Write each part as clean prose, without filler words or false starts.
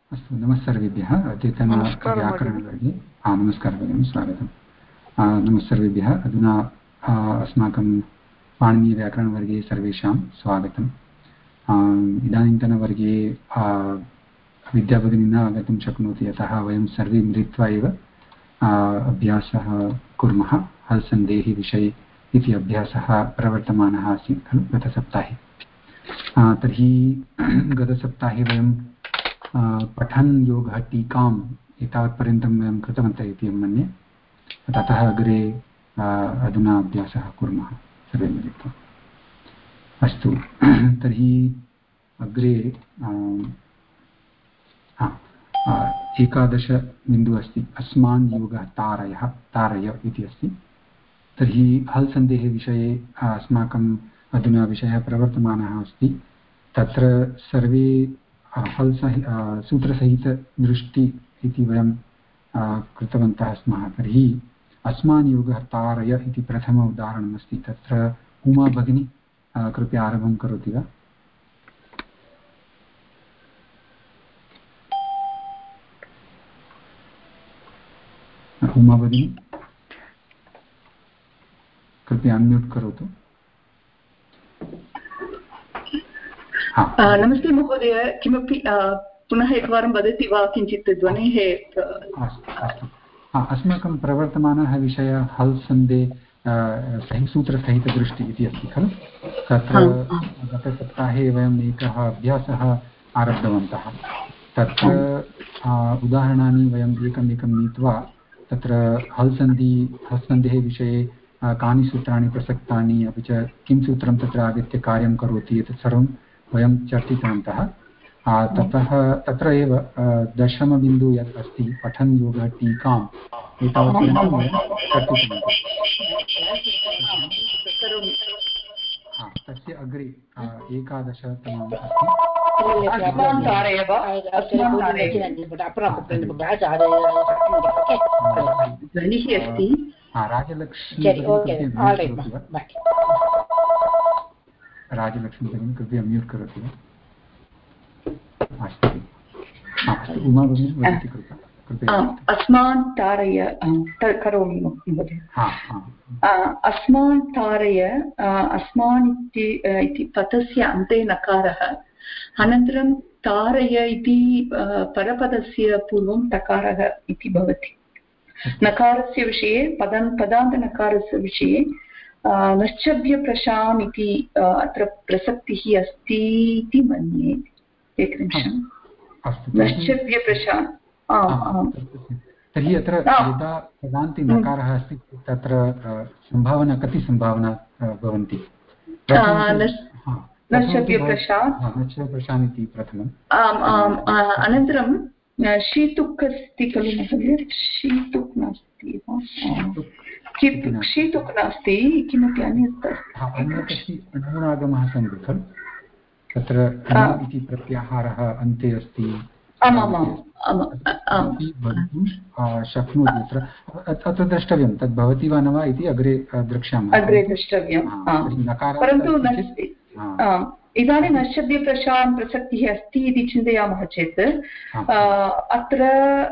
अस्तु, नमः सर्वेभ्यः। अद्यतनव्याकरणवर्गे नमस्कारः भगिनी, स्वागतम्। नमः सर्वेभ्यः। अधुना अस्माकं पाणिनीयव्याकरणवर्गे सर्वेषां स्वागतम्। इदानीन्तनवर्गे विद्याभगिनी न आगतुं शक्नोति, अतः वयं सर्वे मिलित्वा एव अभ्यासः कुर्मः। हल्सन्धेः विषये इति अभ्यासः प्रवर्तमानः आसीत् खलु गतसप्ताहे। तर्हि गतसप्ताहे वयं पठन् योगः टीकाम् एतावत्पर्यन्तं वयं कृतवन्तः इति अहं मन्ये। ततः अग्रे अधुना अभ्यासः कुर्मः सर्वे मिलित्वा। अस्तु, तर्हि अग्रे 11 बिन्दुः अस्ति। अस्मान् योगः तारय इति अस्ति। तर्हि हल् सन्धेः विषये अस्माकम् अधुना विषयः प्रवर्तमानः अस्ति। तत्र सर्वे हल् सूत्रसहितदृष्टि इति वयं कृतवन्तः स्मः। तर्हि अस्मान् योगः तारय इति प्रथम उदाहरणमस्ति। तत्र उमा भगिनी कृपया आरम्भं करोति वा? उमा भगिनी कृपया अन्म्यूट् करोतु। नमस्ते महोदय, किमपि पुनः एकवारं वदति वा? किञ्चित् ध्वनेः। अस्तु, अस्माकं प्रवर्तमानः विषयः हल् सन्धे सूत्रसहितदृष्टि इति अस्ति खलु। तत्र गतसप्ताहे वयम् एकः अभ्यासः आरब्धवन्तः। तत्र उदाहरणानि वयम् एकमेकं नीत्वा तत्र हल् सन्धेः विषये कानि सूत्राणि प्रसक्तानि, अपि च किं सूत्रं तत्र आगत्य कार्यं करोति, एतत् सर्वं वयं चर्चितवन्तः। तत्र एव दशमबिन्दुः यत् अस्ति, पठन् योगः टीकाम्, एतावत्पर्यन्तं वयं चर्चितवन्तः। तस्य अग्रे 11तमम् अस्ति राजलक्ष्मी भगिनी कृपया म्यूट् करोति वा? अस्तु, उमा भगिनी वदति कृपया। अस्मान् तारय करोमि महोदय। अस्मान् तारय, अस्मान् इति पदस्य अन्ते नकारः, अनन्तरं तारय इति परपदस्य पूर्वं तकारः इति भवति। नकारस्य विषये पदान्तनकारस्य विषये नश्चव्यप्रशाम् इति अत्र प्रसक्तिः अस्ति इति मन्ये। एकनिमिषम्। नश्चव्यप्रशाम्। तर्हि अत्र यदा पदान्ते नकारः अस्ति तत्र संभावना, कति संभावना भवन्ति? नश्चव्यप्रशाम् इति प्रथमम्। अनन्तरं शीतुक् अस्ति खलु महोदय? शीतुक् नास्ति वा? शीतुक् नास्ति, किमपि अन्यत् अन्यदस्ति। नूनागमः सन्ति खलु, तत्र इति प्रत्याहारः अन्ते अस्ति। शक्नोति अत्र द्रष्टव्यं, तद् भवति वा न वा इति अग्रे द्रक्ष्यामः। अग्रे द्रष्टव्यं। परन्तु इदानीं नश्चव्यप्रशाम् प्रसक्तिः अस्ति इति चिन्तयामः चेत् अत्र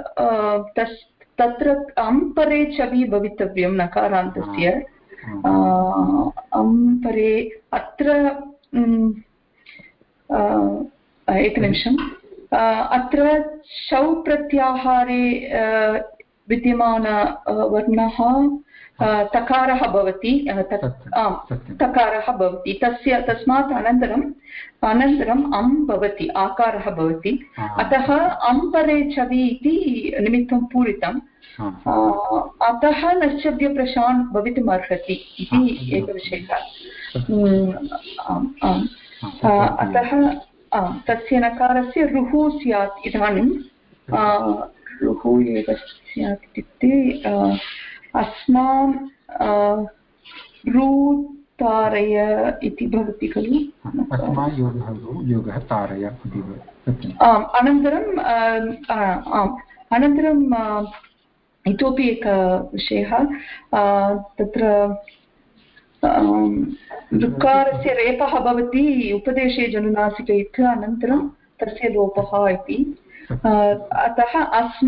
तत्र अम्परे चवि भवितव्यं नकारान्तस्य। अम्परे अत्र एकनिमिषम्। अत्र शौ प्रत्याहारे विद्यमान वर्णः तकारः भवति। तकारः भवति तस्मात् अनन्तरम् अम् भवति, आकारः भवति। अतः अम्परे चवि इति निमित्तं पूरितम्। अतः नश्चव्यप्रशान् भवितुम् अर्हति इति एकविषयः। अतः तस्य नकारस्य रुः स्यात्। इदानीं रुः एव स्यात् इत्युक्ते अस्मान् तारय इति भवति खलु। योगः तारय। अनन्तरं इतोपि एकः विषयः, तत्र ऋकारस्य रेपः भवति उपदेशे जनुनासिक इति, अनन्तरं तस्य लोपः इति। अतः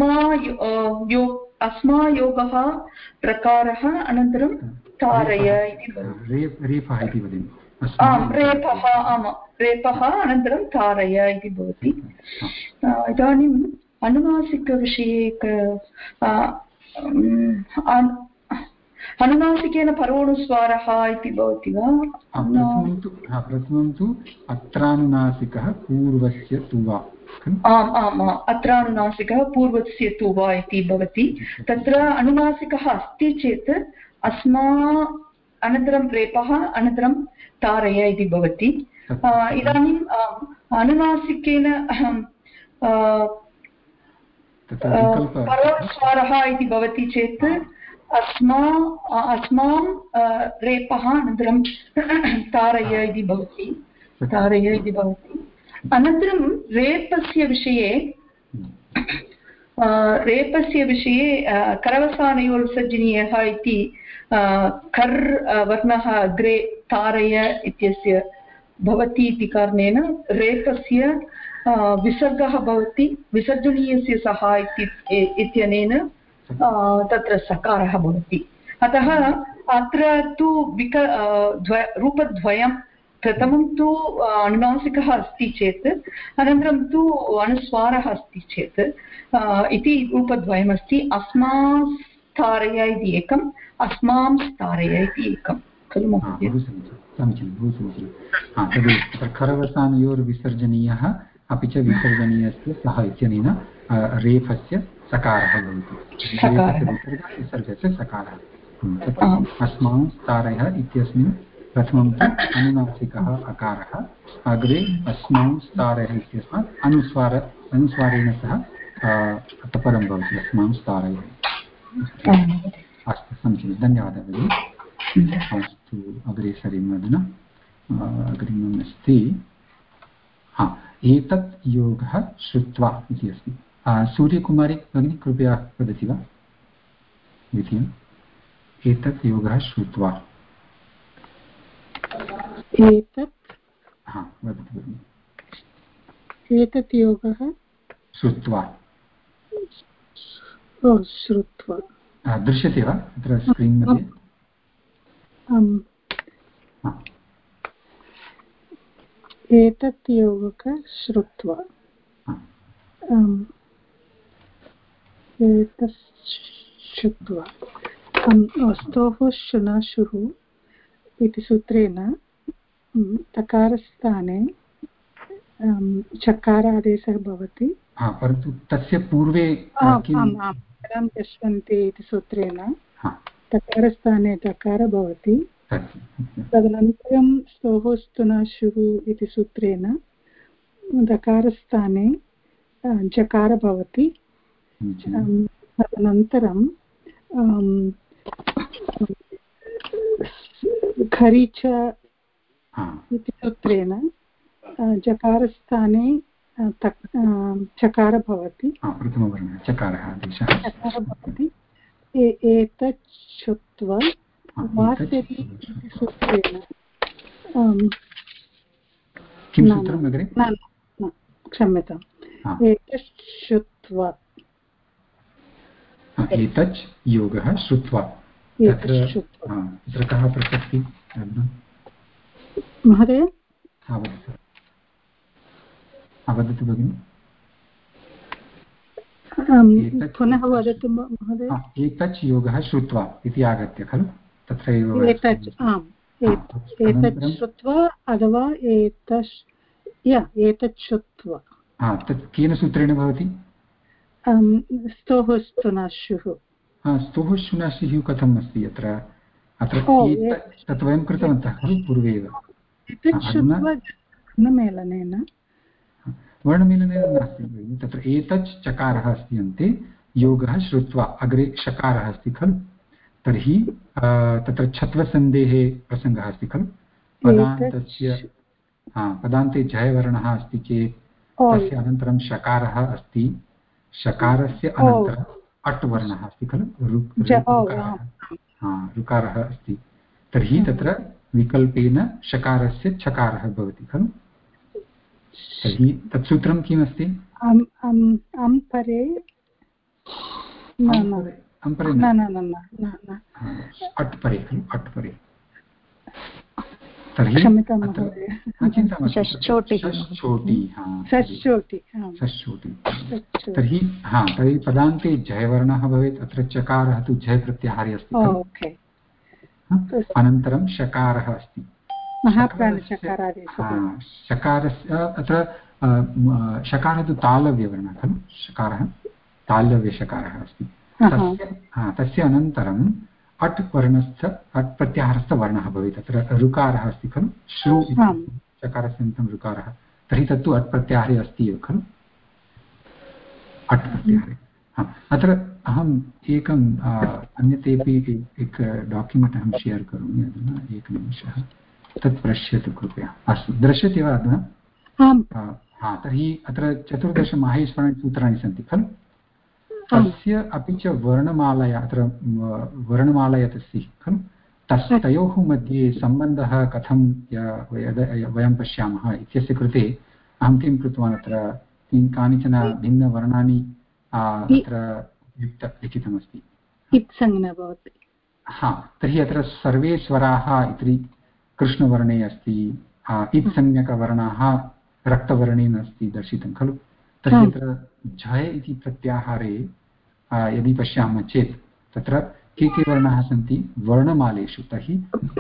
अस्मायोगः प्रकारः अनन्तरं तारय इति भवति। रेफः इति वदति। आम् रेफः, आमां रेफः अनन्तरं तारय इति भवति। इदानीम् अनुनासिकविषये अनुनासिकेन परोनुस्वारः इति भवति वा? प्रथमं तु अत्रानुनासिकः पूर्वस्य तु वा। आम् आम् अत्रानुनासिकः पूर्वस्य तु वा इति भवति। तत्र अनुनासिकः अस्ति चेत् अस्मा अनन्तरं रेपः अनन्तरं तारय इति भवति। इदानीम् अनुनासिकेन परोनुस्वारः इति भवति चेत् अस्मां रेपः अनन्तरं तारय इति भवति। अनन्तरं रेपस्य विषये करवसानयोर्विसर्जनीयः इति कर् वर्णः अग्रे तारय इत्यस्य भवति इति कारणेन रेपस्य विसर्गः भवति, विसर्जनीयस्य सः इत्यनेन तत्र सकारः भवति। अतः अत्र तु रूपद्वयं, प्रथमं तु अनुनासिकः अस्ति चेत् अनन्तरं तु अनुस्वारः अस्ति चेत् इति रूपद्वयमस्ति। अस्मास्तारय इति एकम्, अस्मां स्थारय इति एकं खलु महोदय? समीचीनं। खरवसानयोर्विसर्जनीयः अपि च विसर्जनीयस्य सः इत्यनेन रेफस्य सकारः भवति, विसर्गस्य सकारः। अस्मां स्थारयः इत्यस्मिन् प्रथमं तु अनुनासिकः अकारः, अग्रे अस्मां स्थारयः इत्यस्मात् अनुस्वारेण सह परं भवति अस्मां स्थारयः। अस्तु समीचीनं, धन्यवादः भगिनि। अस्तु अग्रे सरेम अधुना। अग्रिमम् अस्ति एतत् योगः श्रुत्वा इति अस्ति। सूर्यकुमारी भगिनी कृपया वदति वा द्वितीयम्? एतत् योगः श्रुत्वा। वदतु भगिनि। एतत् योगः श्रुत्वा। श्रुत्वा दृश्यते वा अत्र स्क्रीन् मध्ये? एतत् योगः श्रुत्वा। एतत् श्रुत्वा स्तोः शुनाशुः इति सूत्रेण तकारस्थाने चकारादेशः भवति। परन्तु तस्य पूर्वे यशवन्ति इति सूत्रेण तकारस्थाने तकार भवति। तदनन्तरं स्तोः स्तुनाशुः इति सूत्रेण दकारस्थाने जकार भवति। तदनन्तरं खरि च इति सूत्रेण जकारस्थाने चकार भवति। प्रथमवर्णः चकारः आदेशः भवति। एतत् श्रुत्वा वासरि इति सूत्रेण किं सूत्रम् अग्रे? क्षम्यताम्, एतत् श्रुत्वा। एतत् योगः श्रुत्वा। तत्र कः प्रसक्तिः महोदय? वदतु भगिनि। पुनः वदतु महोदय। एतत् योगः श्रुत्वा इति आगत्य खलु तत्रैव एतत् श्रुत्वा अथवा एतत् श्रुत्वा। तत् केन सूत्रेण भवति? स्तोः स्तुनाशुः। स्तोः शुनाशुः कथम् अस्ति अत्र? तत् वयं कृतवन्तः खलु पूर्वे एव। वर्णमेलनेन नास्ति तत्र एतत् चकारः अस्ति अन्ते, योगः श्रुत्वा अग्रे शकारः अस्ति खलु, तर्हि तत्र छत्वसन्धेः प्रसङ्गः अस्ति खलु। पदान्ते जयवर्णः अस्ति चेत् तस्य अनन्तरं शकारः अस्ति, शकारस्य अनन्तरम् अट् वर्णः अस्ति खलु, ऋकारः अस्ति, तर्हि तत्र विकल्पेन शकारस्य छकारः भवति खलु। तर्हि तत् सूत्रं किमस्ति? अम् परे अट् परे खलु अट् परे तर्हि तर्हि तर्हि पदान्ते जयवर्णः भवेत्। अत्र चकारः तु जय प्रत्याहारे अस्ति अनन्तरं शकारः अस्ति शकारस्य अत्र शकारः तु तालव्यवर्णः खलु शकारः तालव्यशकारः अस्ति तस्य अनन्तरम् अट् वर्णस्थ अट् प्रत्याहारस्थ वर्णः भवेत्। अत्र ऋकारः अस्ति खलु श्रु शकारस्य अनन्तरं ऋकारः तर्हि तत्तु अट् प्रत्याहारे अस्ति एव खलु अट् प्रत्याहारे। अत्र अहम् एकम् अन्यतेपि एक डाक्युमेण्ट् अहं शेर् करोमि अधुना एकनिमिषः तत् पश्यतु कृपया। अस्तु दृश्यते वा अधुना? तर्हि अत्र 14 माहेश्वरसूत्राणि सन्ति खलु तस्य अपि च वर्णमालया अत्र वर्णमाला यत् अस्ति खलु तयोः मध्ये सम्बन्धः कथं वयं पश्यामः इत्यस्य कृते अहं किं कृतवान् अत्र कानिचन भिन्नवर्णानि अत्र लिखितमस्ति। तर्हि अत्र सर्वे स्वराः इति कृष्णवर्णे अस्ति इत्संज्ञकवर्णाः रक्तवर्णेन अस्ति दर्शितं खलु तर्हि अत्र झय इति प्रत्याहारे यदि पश्यामः चेत् तत्र के वर्णाः सन्ति वर्णमालेषु तर्हि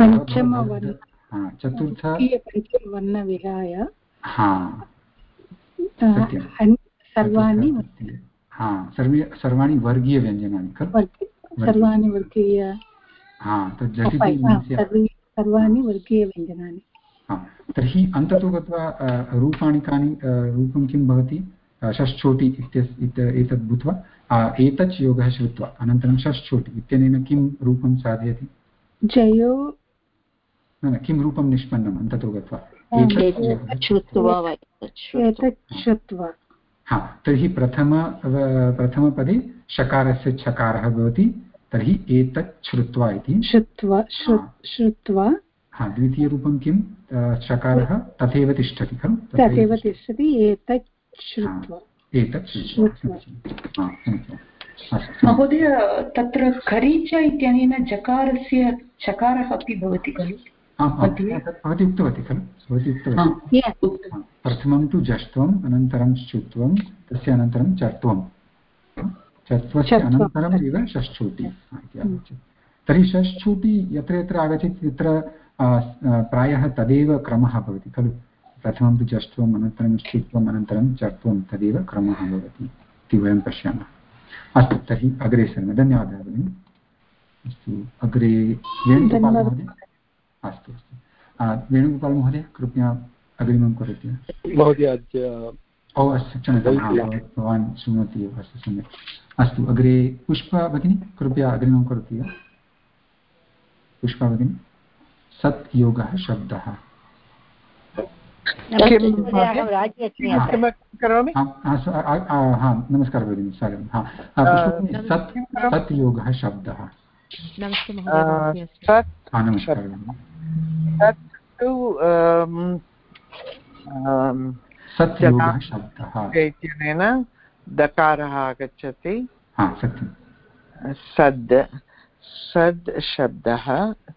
चतुर्थ वर्णविहाय सर्वाणि वर्गीयव्यञ्जनानि खलु सर्वाणि वर्गीयव्यञ्जनानि तर्हि अन्ततो गत्वा रूपाणि कानि रूपं किं भवति षष्ठोटि एतद् भूत्वा एतच् योगः श्रुत्वा अनन्तरं षष्ठोटि इत्यनेन किं रूपं साधयति जयो न किं रूपं निष्पन्नम् अन्ततो गत्वा तर्हि प्रथमपदे शकारस्य छकारः भवति तर्हि एतत् श्रुत्वा इति श्रुत्वा द्वितीयरूपं किं शकारः तथैव तिष्ठति खलु तथैव तिष्ठति एतत् श्रुत्वा महोदय तत्र खरीच इत्यनेन जकारस्य चकारः अपि भवति खलु भवती उक्तवती खलु भवती उक्तवती प्रथमं तु जष्ट्वम् अनन्तरं श्चुत्वं तस्य अनन्तरं चर्त्वं चत्वस्य अनन्तरम् एव षष्ठोटि इति आगच्छति। तर्हि षष्ठोटि यत्र यत्र आगच्छति तत्र प्रायः तदेव क्रमः भवति खलु प्रथमं तु जष्ट्वम् अनन्तरं श्चुत्वम् अनन्तरं चर्त्वं तदेव क्रमः भवति इति वयं पश्यामः। अस्तु तर्हि अग्रे सरेम धन्यवादः भगिनि। अस्तु अग्रे वेणुगोपाल महोदय अस्तु अस्तु वेणुगोपाल महोदय कृपया अग्रिमं करोतु महोदय अस्तु क्षम्यतां भवान् शृणोति एव अस्तु सम्यक् अस्तु अग्रे पुष्पा भगिनी कृपया अग्रिमं करोतु पुष्पा भगिनी सत् योगः शब्दः नमस्कारः भगिनी स्वागतं सत् योगः शब्दः नमस्कारः सत्योगः शब्दः इत्यनेन दकारः आगच्छति सत्यं सद् शब्दः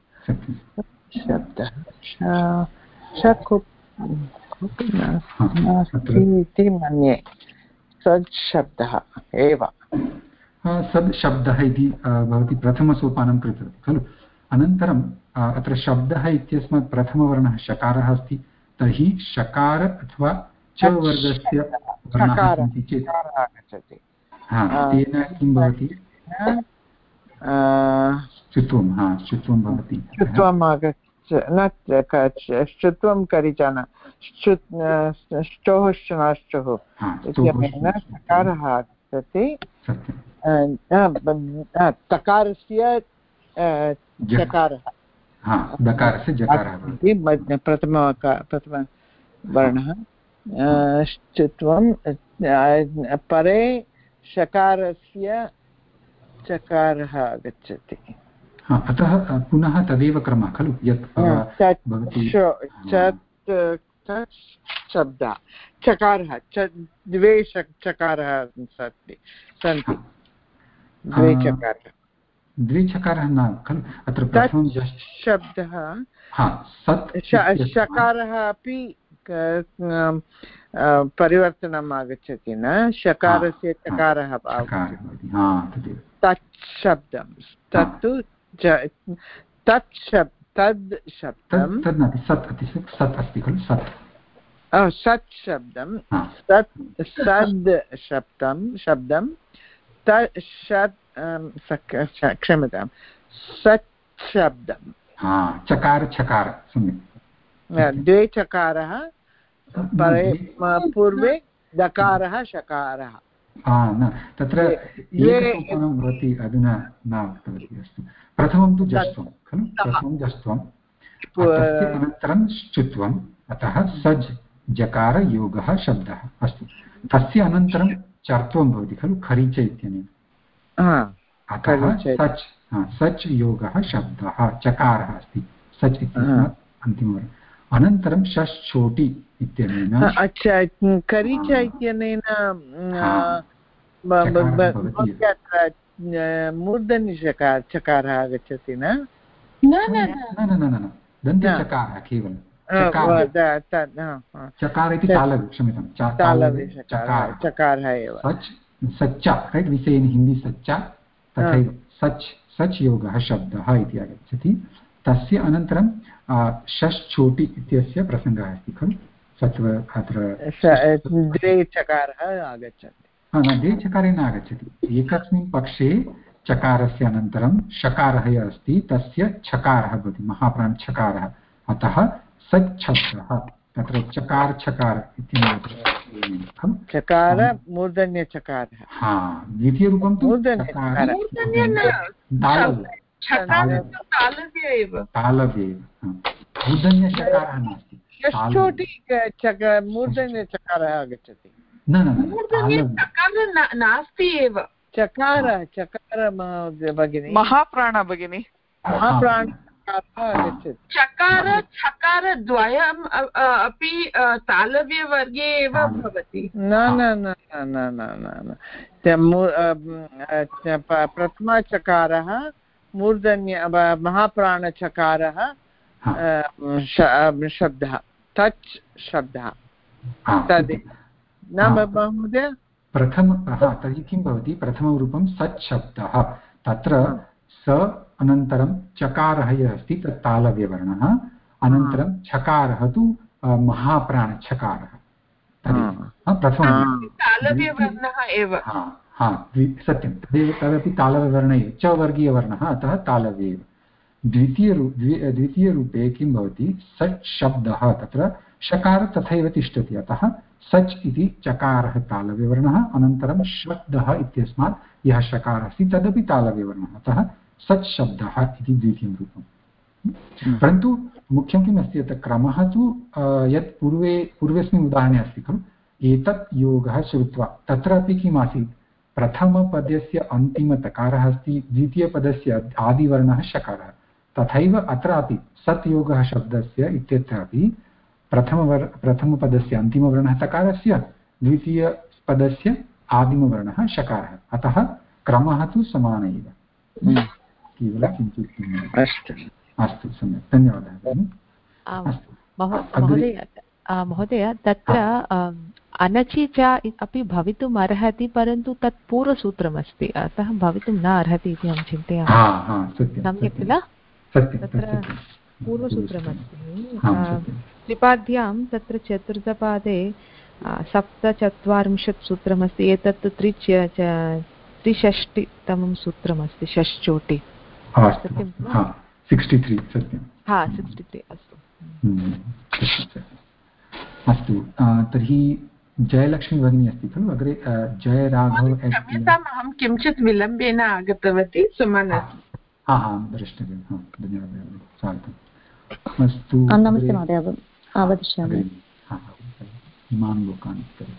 इति मन्ये सद् शब्दः एव सद् शब्दः इति भवती प्रथमसोपानं कृतवती खलु अनन्तरम् अत्र शब्दः इत्यस्मात् प्रथमवर्णः शकारः अस्ति तर्हि शकार अथवा च वर्गस्य वर्णाः सन्ति चेत् तेन किं भवति चुत्वं भवति श्चुत्वं करिचन श्चोः श्चुः इत्यनेन सकारः आगच्छति तकारस्य जकारः दकारस्य जकारः प्रथमवर्णः श्चुत्वं परे शकारस्य चकारः आगच्छति अतः पुनः तदेव क्रमः खलु यत् तत् शब्दः चकारः द्वे चकारः सन्ति द्वे चकारः द्विचकारः न खलु अत्र प्रथमं शब्दः शकारः अपि परिवर्तनम् आगच्छति न शकारस्य चकारः तत् शब्दं तत्तु तद् शब्दं सत् अस्ति खलु सत् शब्दं सद् शब्दं क्षम्यतां सत् शब्दं चकार छकार द्वे चकारः पूर्वे दकारः शकारः न तत्र एकसोपानं भवति अधुना न उक्तवती अस्तु प्रथमं तु जस्त्वं खलु प्रथमं जस्त्वं तस्य अनन्तरं श्चुत्वम् अतः सज् जकारयोगः शब्दः अस्तु तस्य अनन्तरं चर्त्वं भवति खलु खरीच इत्यनेन अतः सच् योगः शब्दः चकारः अस्ति सच् इत्यस्मात् अन्तिमवर्णः अनन्तरं षष्ठोटि इत्यनेन खरीच इत्यनेन मूर्धन्यचकारः आगच्छति न दन्त्यचकारः केवलं चकार इति तालव्य क्षम्यतां चकारः एव सच्चा right we say in Hindi सच्चा तथैव सच् योगः शब्दः इति आगच्छति तस्य अनन्तरं षष्ठोटि इत्यस्य प्रसङ्गः अस्ति खलु सत्व अत्र द्वे चकारः आगच्छति द्वे चकारे न आगच्छति एकस्मिन् पक्षे चकारस्य अनन्तरं शकारः यः अस्ति तस्य छकारः भवति महाप्राणछकारः अतः सच्छब्दः तत्र चकार छकार इति चकार मूर्धन्यचकारः द्वितीयरूपं तु तालव्य एव मूर्धन्यचकारः नास्ति षष्ठोटि मूर्धन्यचकारः आगच्छति न नास्ति एव चकार भगिनी महाप्राण भगिनी महाप्राण चकार छकार द्वयम् अपि तालव्यवर्गे एव भवति न प्रथमचकारः मूर्धन्य महाप्राणचकारः शब्दः तच् शब्दः तद् न महोदय तर्हि किं भवति प्रथमं रूपं सत् शब्दः तत्र स अनन्तरं चकारः यः अस्ति तत् तालव्यवर्णः अनन्तरं छकारः तु महाप्राणछकारः प्रथमं तालव्यवर्णः एव सत्यं तदपि तालव्यवर्ण एव च वर्गीयवर्णः अतः तालव्य एव द्वितीयरूपे किं भवति सच् शब्दः तत्र शकार तथैव तिष्ठति अतः सच् इति चकारः तालव्यवर्णः अनन्तरं शब्दः इत्यस्मात् यः शकारः अस्ति तदपि तालव्यवर्णः अतः सच् शब्दः इति द्वितीयं रूपं परन्तु मुख्यं किम् अस्ति यत् क्रमः तु यत् पूर्वस्मिन् उदाहरणे अस्ति खलु एतत् योगः श्रुत्वा तत्रापि किम् आसीत् प्रथमपदस्य अन्तिमतकारः अस्ति द्वितीयपदस्य आदिवर्णः शकारः तथैव अत्रापि सत् योगः शब्दस्य इत्यत्रापि प्रथमपदस्य अन्तिमवर्णः तकारस्य द्वितीयपदस्य आदिमवर्णः शकारः अतः क्रमः तु समान एव केवलं किञ्चित् अस्तु सम्यक् धन्यवादः महोदय तत्र अनचि च अपि भवितुम् अर्हति परन्तु तत् पूर्वसूत्रमस्ति अतः भवितुं न अर्हति इति अहं चिन्तयामि सम्यक् किल तत्र पूर्वसूत्रमस्ति त्रिपाद्यां तत्र चतुर्थपादे 47 सूत्रमस्ति एतत् 63तमं सूत्रमस्ति षष्ठोटि 63 सत्यं 63 अस्तु अस्तु तर्हि जयलक्ष्मी भगिनी अस्ति खलु अग्रे जयराघव अहं किञ्चित् विलम्बेन आगतवती सुमन द्रष्टव्यं धन्यवादः स्वागतम् अस्तु नमस्ते महोदय वदिष्यामि इमान् लोकान्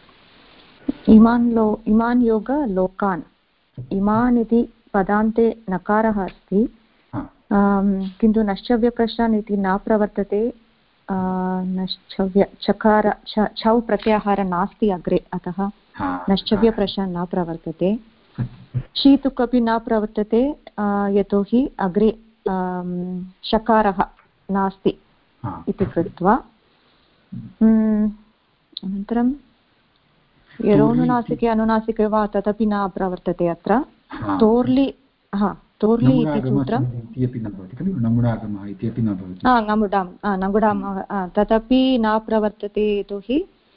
इमान् योग लोकान् इमान् इति पदान्ते नकारः अस्ति किन्तु नश्चव्यप्रश्नान् इति न प्रवर्तते नश्चव्य चकार छौ प्रत्याहार नास्ति अग्रे अतः नश्चव्यप्रश्नः न प्रवर्तते शीतुक् अपि न प्रवर्तते यतोहि अग्रे शकारः नास्ति इति कृत्वा अनन्तरं यरोनुनासिके अनुनासिके वा तदपि न प्रवर्तते अत्र तोर्लि तोर्लि इति सूत्रं नगुडां तदपि न प्रवर्तते यतोहि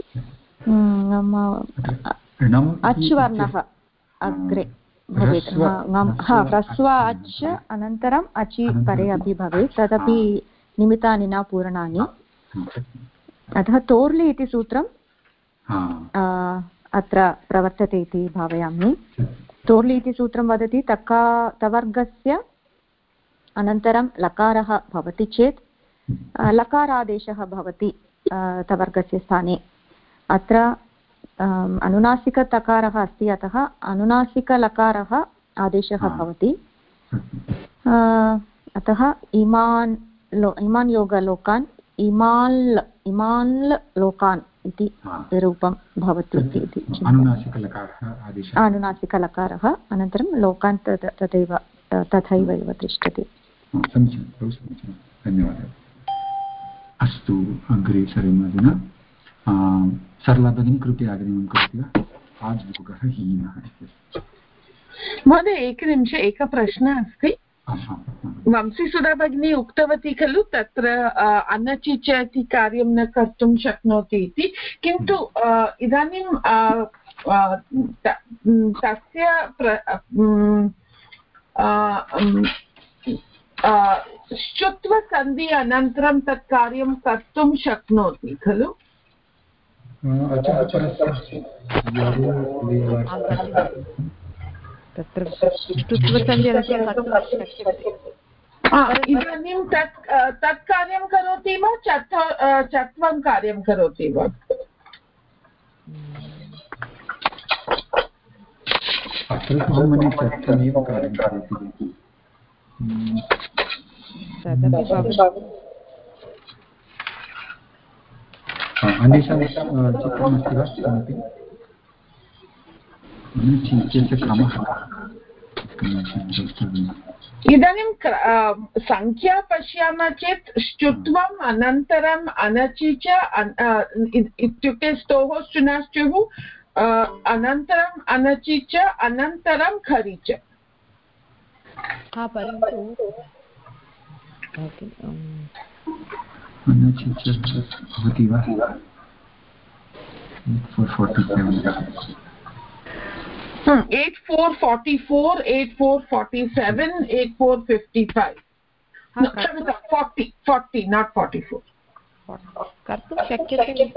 अच् वर्णः अग्रे भवेत् ह्रस्व अच् अनन्तरम् अचि परे अपि भवेत् तदपि निमित्तानि न पूर्णानि अतः तोर्लि इति सूत्रं अत्र प्रवर्तते इति भावयामि तोर्लि इति सूत्रं वदति तवर्गस्य अनन्तरं लकारः भवति चेत् लकारादेशः भवति तवर्गस्य स्थाने अत्र अनुनासिकतकारः अस्ति अतः अनुनासिकलकारः आदेशः भवति अतः इमान् योगलोकान् इमान् लोकान् इति रूपं भवति इति अनुनासिकलकारः अनन्तरं लोकान् तथैव एव तिष्ठति धन्यवादः अस्तु अग्रे सरेम अधुना सरला भगिनी कृपया अग्रिमं करोति वा आज्भोगः हीनः महोदय एकनिमिषम् एकः प्रश्नः अस्ति वंशीसुधा भगिनी उक्तवती खलु तत्र अनचि च इति कार्यं न कर्तुं शक्नोति इति किन्तु इदानीं तस्य श्चुत्वसन्धि अनन्तरं तत् कार्यं कर्तुं शक्नोति खलु तत्र इदानीं तत् कार्यं करोति वा चत्वं कार्यं करोति वा अन्येषां चित्रमस्ति वा किमपि इदानीं संख्या पश्यामः चेत् श्चुत्वम् अनन्तरम् अनचि च इत्युक्ते स्तोः श्चुनाश्चुः अनन्तरम् अनचि च अनन्तरं खरि च भवति वा 8444 8447 8455 no, 40 not 44 कर्तुं शक्यते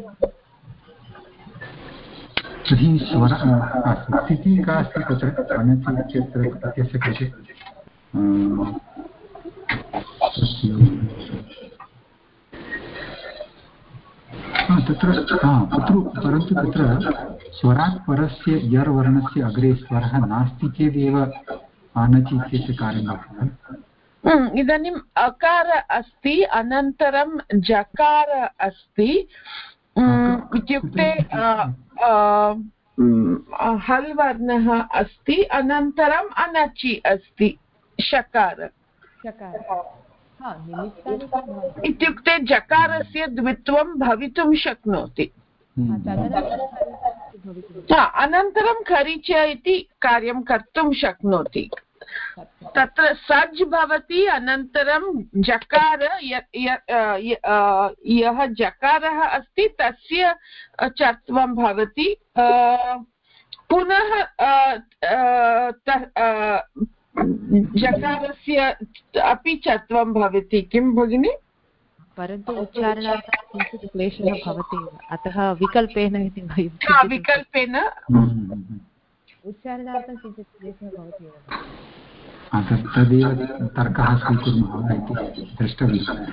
तर्हि स्थितिः का अस्ति तत्र अनचि इत्यस्य कृते परन्तु तत्र स्वरात् परस्य यर् वर्णस्य अग्रे स्वरः नास्ति चेदेव अनचि इत्यस्य कार्यं भवति इदानीम् अकार अस्ति अनन्तरं जकार अस्ति इत्युक्ते हल् वर्णः अस्ति अनन्तरम् अनचि अस्ति शकार इत्युक्ते जकारस्य द्वित्वं भवितुं शक्नोति अनन्तरं खरि च इति कार्यं कर्तुं शक्नोति तत्र सज् भवति अनन्तरं जकार यः जकारः अस्ति तस्य चत्वं भवति पुनः जकारस्य अपि चत्वं भवति किं भगिनि परन्तु उच्चारणार्थं किञ्चित् क्लेशः भवति अतः विकल्पेन इति विकल्पेन उच्चारणार्थं किञ्चित् क्लेशः भवति तदेव तर्कः स्वीकुर्मः इति द्रष्टव्यं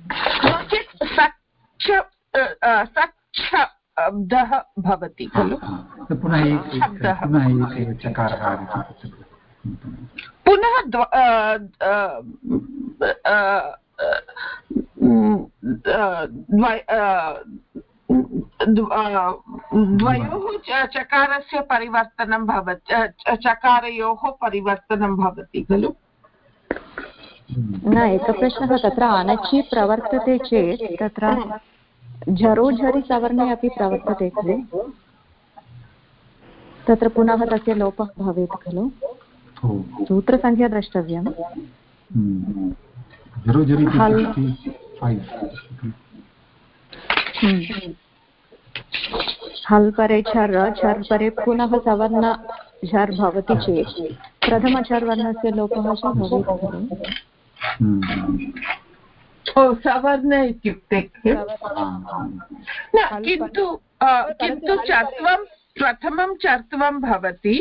शब्दः भवति खलु पुनः एकः चकारः आगच्छति पुनः द्वयोः चकारस्य परिवर्तनं भवति चकारयोः परिवर्तनं भवति खलु न एकः प्रश्नः तत्र अनचि प्रवर्तते चेत् तत्र झरो झरि सवर्णे अपि प्रवर्तते खलु तत्र पुनः तस्य लोपः भवेत् खलु सूत्रसङ्ख्या द्रष्टव्यम् हल् परे झर् परे पुनः सवर्ण झर् भवति चेत् प्रथमझर्वर्णस्य लोपः च भवेत् खलु सवर्ण इत्युक्ते किन्तु चत्वं प्रथमं चत्वं भवति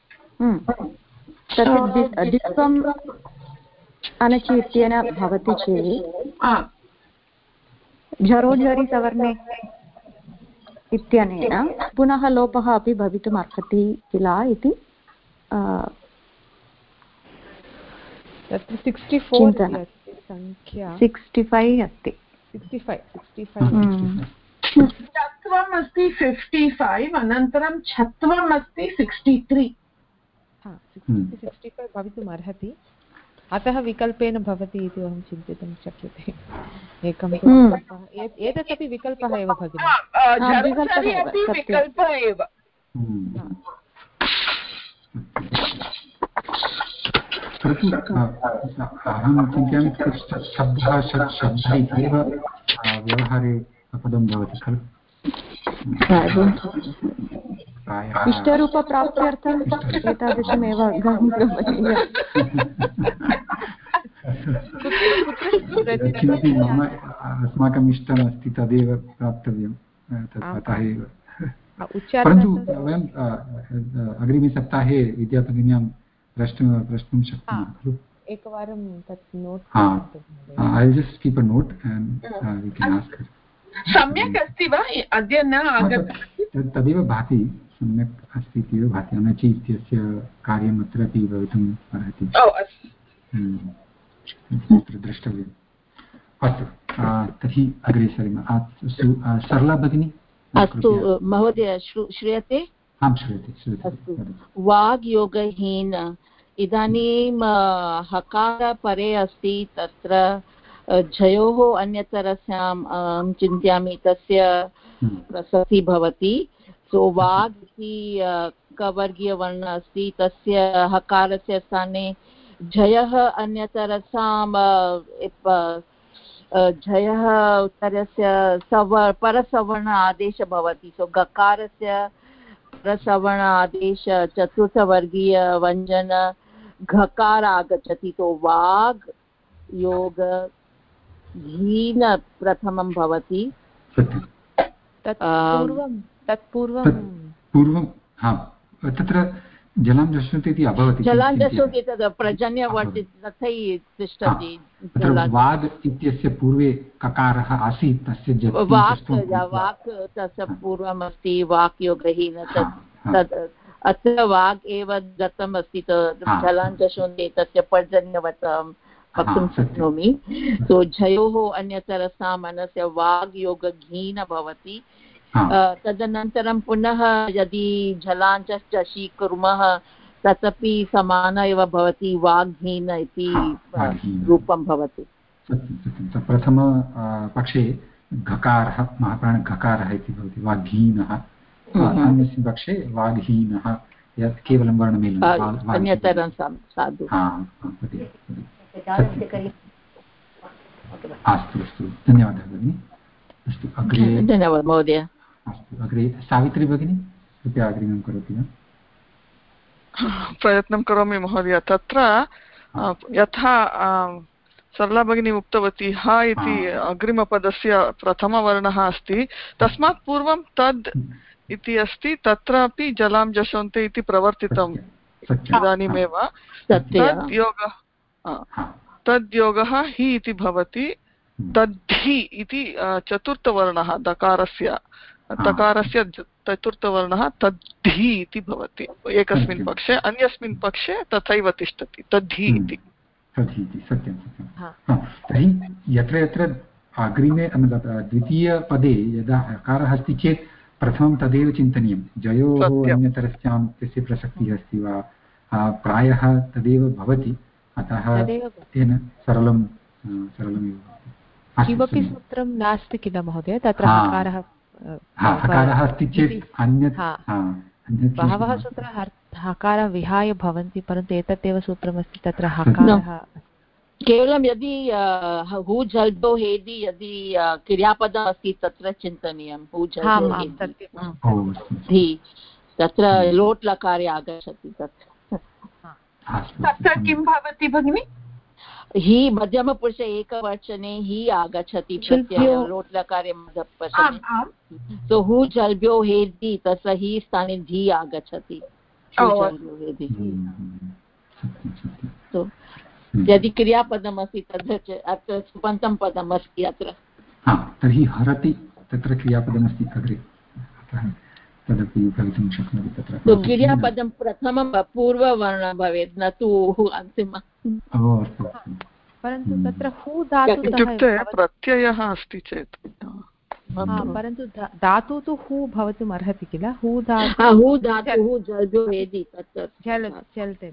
तत् द्वित्वम् अनचि इत्येन भवति चेत् झरो झरि सवर्णे इत्यनेन पुनः लोपः अपि भवितुम् अर्हति किल इति तत्र 64 संख्या 65 अस्ति 65 चत्वम् अस्ति 55 अनन्तरं छत्वम् अस्ति 63 65 भवितुम् अर्हति अतः विकल्पेन भवति इति अहं चिन्तितुं शक्यते एकं एतत् अपि विकल्पः एव भगिनि विकल्पः एव अहं चिन्तयामि शब्दः शब्दः इत्येव व्यवहारे पदं भवति खलु इष्टरूपप्राप्त्यर्थम् एतादृशमेव किमपि मम अस्माकम् इष्टमस्ति तदेव प्राप्तव्यं अतः एव परन्तु वयम् अग्रिमसप्ताहे विद्याभगिन्यां प्रष्टुं शक्नुमः खलु एकवारं तत् note I will just keep a note and we can ask her. सम्यक् अस्ति वा अद्य न आगतम् तदेव भाति सम्यक् अस्ति इत्येव भाति अनचि इत्यस्य कार्यम् अत्रापि भवितुम् अर्हति द्रष्टव्यम् अस्तु तर्हि अग्रे सरेम सरला भगिनी अस्तु महोदय श्रूयते आं श्रूयते वाग्योगहीन इदानीं हकार परे अस्ति तत्र झयोः अन्यतरस्यां चिन्तयामि तस्य प्रसक्तिः भवति सो वाग् इति कवर्गीयवर्ण अस्ति तस्य हकारस्य स्थाने झयः अन्यतरसां झयः उत्तरस्य परसवर्ण आदेशः भवति सो गकारस्य परसवर्ण आदेश चतुर्थवर्गीयव्यञ्जन घकार आगच्छति तो वाग् योग घीन प्रथमं भवति पूर्वं तत्र जलां दशन्ति इति अभवत् जलां दशन्ति तद् पर्जन्यवर्ति तथैव तिष्ठति वाग् इत्यस्य पूर्वे ककारः आसीत् तस्य वाक् तस्य पूर्वम् अस्ति वाक् योगहीन तद् अत्र वाग् एव दत्तम् अस्ति जलां दशन्ति तस्य पर्जन्यवत् वक्तुं शक्नोमि सो झयोः अन्यतरसां मनस्य वाग् योग घीन भवति तदनन्तरं पुनः यदि झलाञ्च स्वीकुर्मः तदपि समान एव भवति वाग्हीन इति रूपं भवति प्रथम पक्षे घकारः महाप्राण घकारः इति भवति वाग्हीनः अन्यस्मिन् पक्षे वाग्हीनः यत् केवलं वर्णमेलनम् अन्यतरं साधु अस्तु अस्तु धन्यवादः भगिनि अस्तु अग्रे धन्यवादः महोदय अस्तु अग्रे सावित्री भगिनी कृपया अग्रिमं करोति वा प्रयत्नं करोमि महोदय तत्र यथा सरला भगिनी उक्तवती ह इति अग्रिमपदस्य प्रथमवर्णः अस्ति तस्मात् पूर्वं तद् इति अस्ति तत्रापि जलां जशन्ते इति प्रवर्तितम् इदानीमेव तद्योगः हि इति भवति तद्धि इति चतुर्थवर्णः दकारस्य तकारस्य चतुर्थवर्णः तद्धि इति भवति एकस्मिन् पक्षे अन्यस्मिन् पक्षे तथैव तिष्ठति तद्धि इति सधि इति सत्यं सत्यं। तर्हि यत्र यत्र अग्रिमे द्वितीयपदे यदा हकारः अस्ति चेत् प्रथमं तदेव चिन्तनीयं। जयोः अन्यतरस्याम् इत्यस्य प्रसक्तिः अस्ति वा, प्रायः तदेव भवति, अतः तेन सरलमेव। किमपि सूत्रं नास्ति किल महोदय तत्र हकारः अस्ति चेत् अन्यत् बहवः सूत्राः हकारः विहाय भवन्ति, परन्तु एतदेव सूत्रमस्ति तत्र हकारः केवलं यदि हू जल्बो हेदि यदि क्रियापदम् अस्ति तत्र चिन्तनीयं। हू जल्बो हेदि तत्र लोट् लकारे आगच्छति। तत्र किं भवति भगिनि? हि मध्यमपुरुषे एकवचने हि आगच्छति प्रत्ययः लोट् लकारे मध्यमपुरुषे। सो हू जल्ब्यो हेदि तत्र हि स्थाने धि आगच्छति। यदि क्रियापदम् अस्ति तद् अत्र सुबन्तं पदम् अस्ति अत्र। तर्हि हरति तत्र क्रियापदमस्ति अग्रे, तदपि भवितुं शक्नोति तत्र। क्रियापदं प्रथमं पूर्ववर्णः भवेत् न तु अन्तिमः। परन्तु तत्र हू धातुतः इत्युक्ते प्रत्ययः अस्ति चेत्, परन्तु धातु तु हू भवितुम् अर्हति किल। हू धातुः जल्बो हेदि तत्र चलते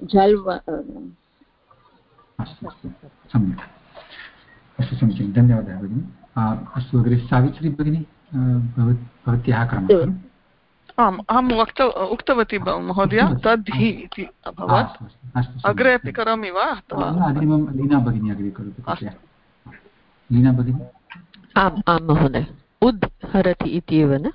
सम्यक्। अस्तु समीचीनं, धन्यवादः भगिनि। अस्तु अग्रे सावित्री भगिनी, भवत्याः क्रमः। आम्, अहम् उक्तवती महोदय तद्धि इति अभवत्। अग्रे अपि करोमि वा? अग्रिमं लीना भगिनी अग्रे करोतु। लीना भगिनी। आम् आम् महोदय, उद्हरति इति एव न?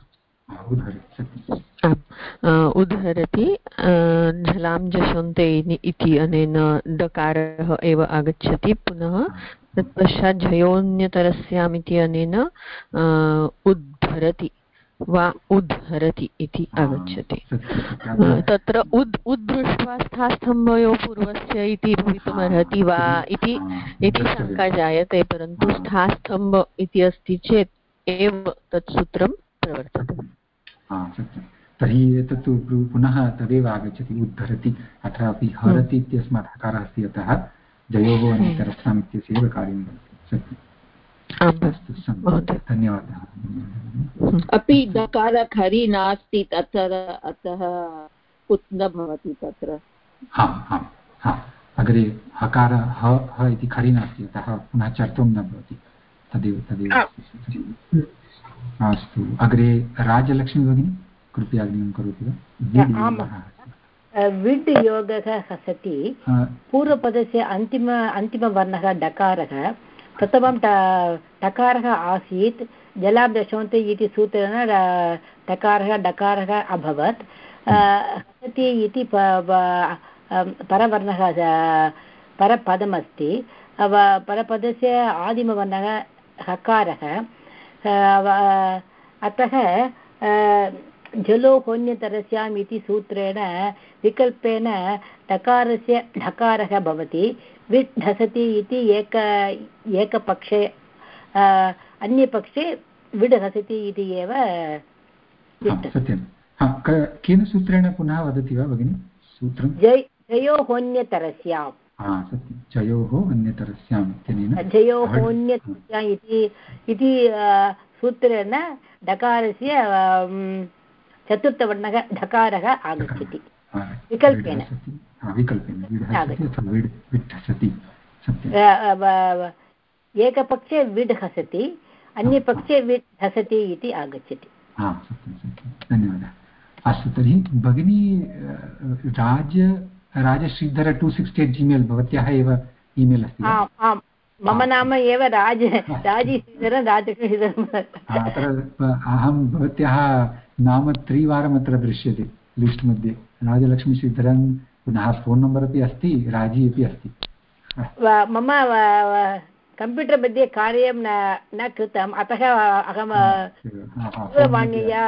उद्हरति झलां जशन्ते इति अनेन डकारः एव आगच्छति। पुनः तत्पश्चात् झयोन्यतरस्याम् इति अनेन उद्धरति वा उद्धरति इति आगच्छति। तत्र उद्दृष्ट्वा स्थास्तम्भयोः पूर्वस्य इति भवितुमर्हति वा इति शङ्का जायते, परन्तु स्थास्तम्भ इति अस्ति चेत् एव तत् सूत्रं प्रवर्तते। तर्हि एतत्तु पुनः तदेव आगच्छति, उद्धरति। अत्रापि हरति इत्यस्मात् हकारः अस्ति, अतः जयोः अन्तरस्थाम् इत्यस्य एव कार्यं भवति। धन्यवादः। अपि दकार खरि नास्ति तत्र, अतः कुत् न भवति तत्र। अग्रे हकार ह इति खरि नास्ति, अतः पुनः चर्तुं न भवति, तदेव। अस्तु, अग्रे राजलक्ष्मी भगिनी कृपया अग्रिमं करोति वा? विड् योगः हसति। पूर्वपदस्य अन्तिमवर्णः डकारः, प्रथमं टकारः आसीत्, जलां दशन्ते इति सूत्रेण टकारः डकारः अभवत्। हसति इति परवर्णः परपदमस्ति। परपदस्य आदिमवर्णः हकारः, अतः जलो होन्यतरस्याम् इति सूत्रेण विकल्पेन टकारस्य ढकारः भवति। विट् हसति इति एकपक्षे, अन्यपक्षे विड् हसति इति एव। सत्यं। केन सूत्रेण पुनः वदति वा भगिनि सूत्रं? जयोहोन्यतरस्याम्। सत्यं, जयोः अन्यतरस्याम् इत्यनेन जयोहोन्यतरस्याम् इति सूत्रेण डकारस्य चतुर्थवर्णः ढकारः आगच्छति विकल्पेन। एकपक्षे विड् हसति, अन्यपक्षे विड् हसति इति आगच्छति। धन्यवादः। अस्तु, तर्हि भगिनी राजश्रीधर 268 भवत्याः एव ईमेल् अस्ति? आम्, मम नाम एव राजश्रीधर राजश्रीधर। अहं भवत्याः नाम 3 वारम् अत्र दृश्यते लिस्ट् मध्ये। राजलक्ष्मीश्रीधरन्, पुनः फोन् नम्बर् अपि अस्ति, राजी अपि अस्ति। मम कम्प्यूटर् मध्ये कार्यं न कृतम्, अतः अहं दूरवाण्या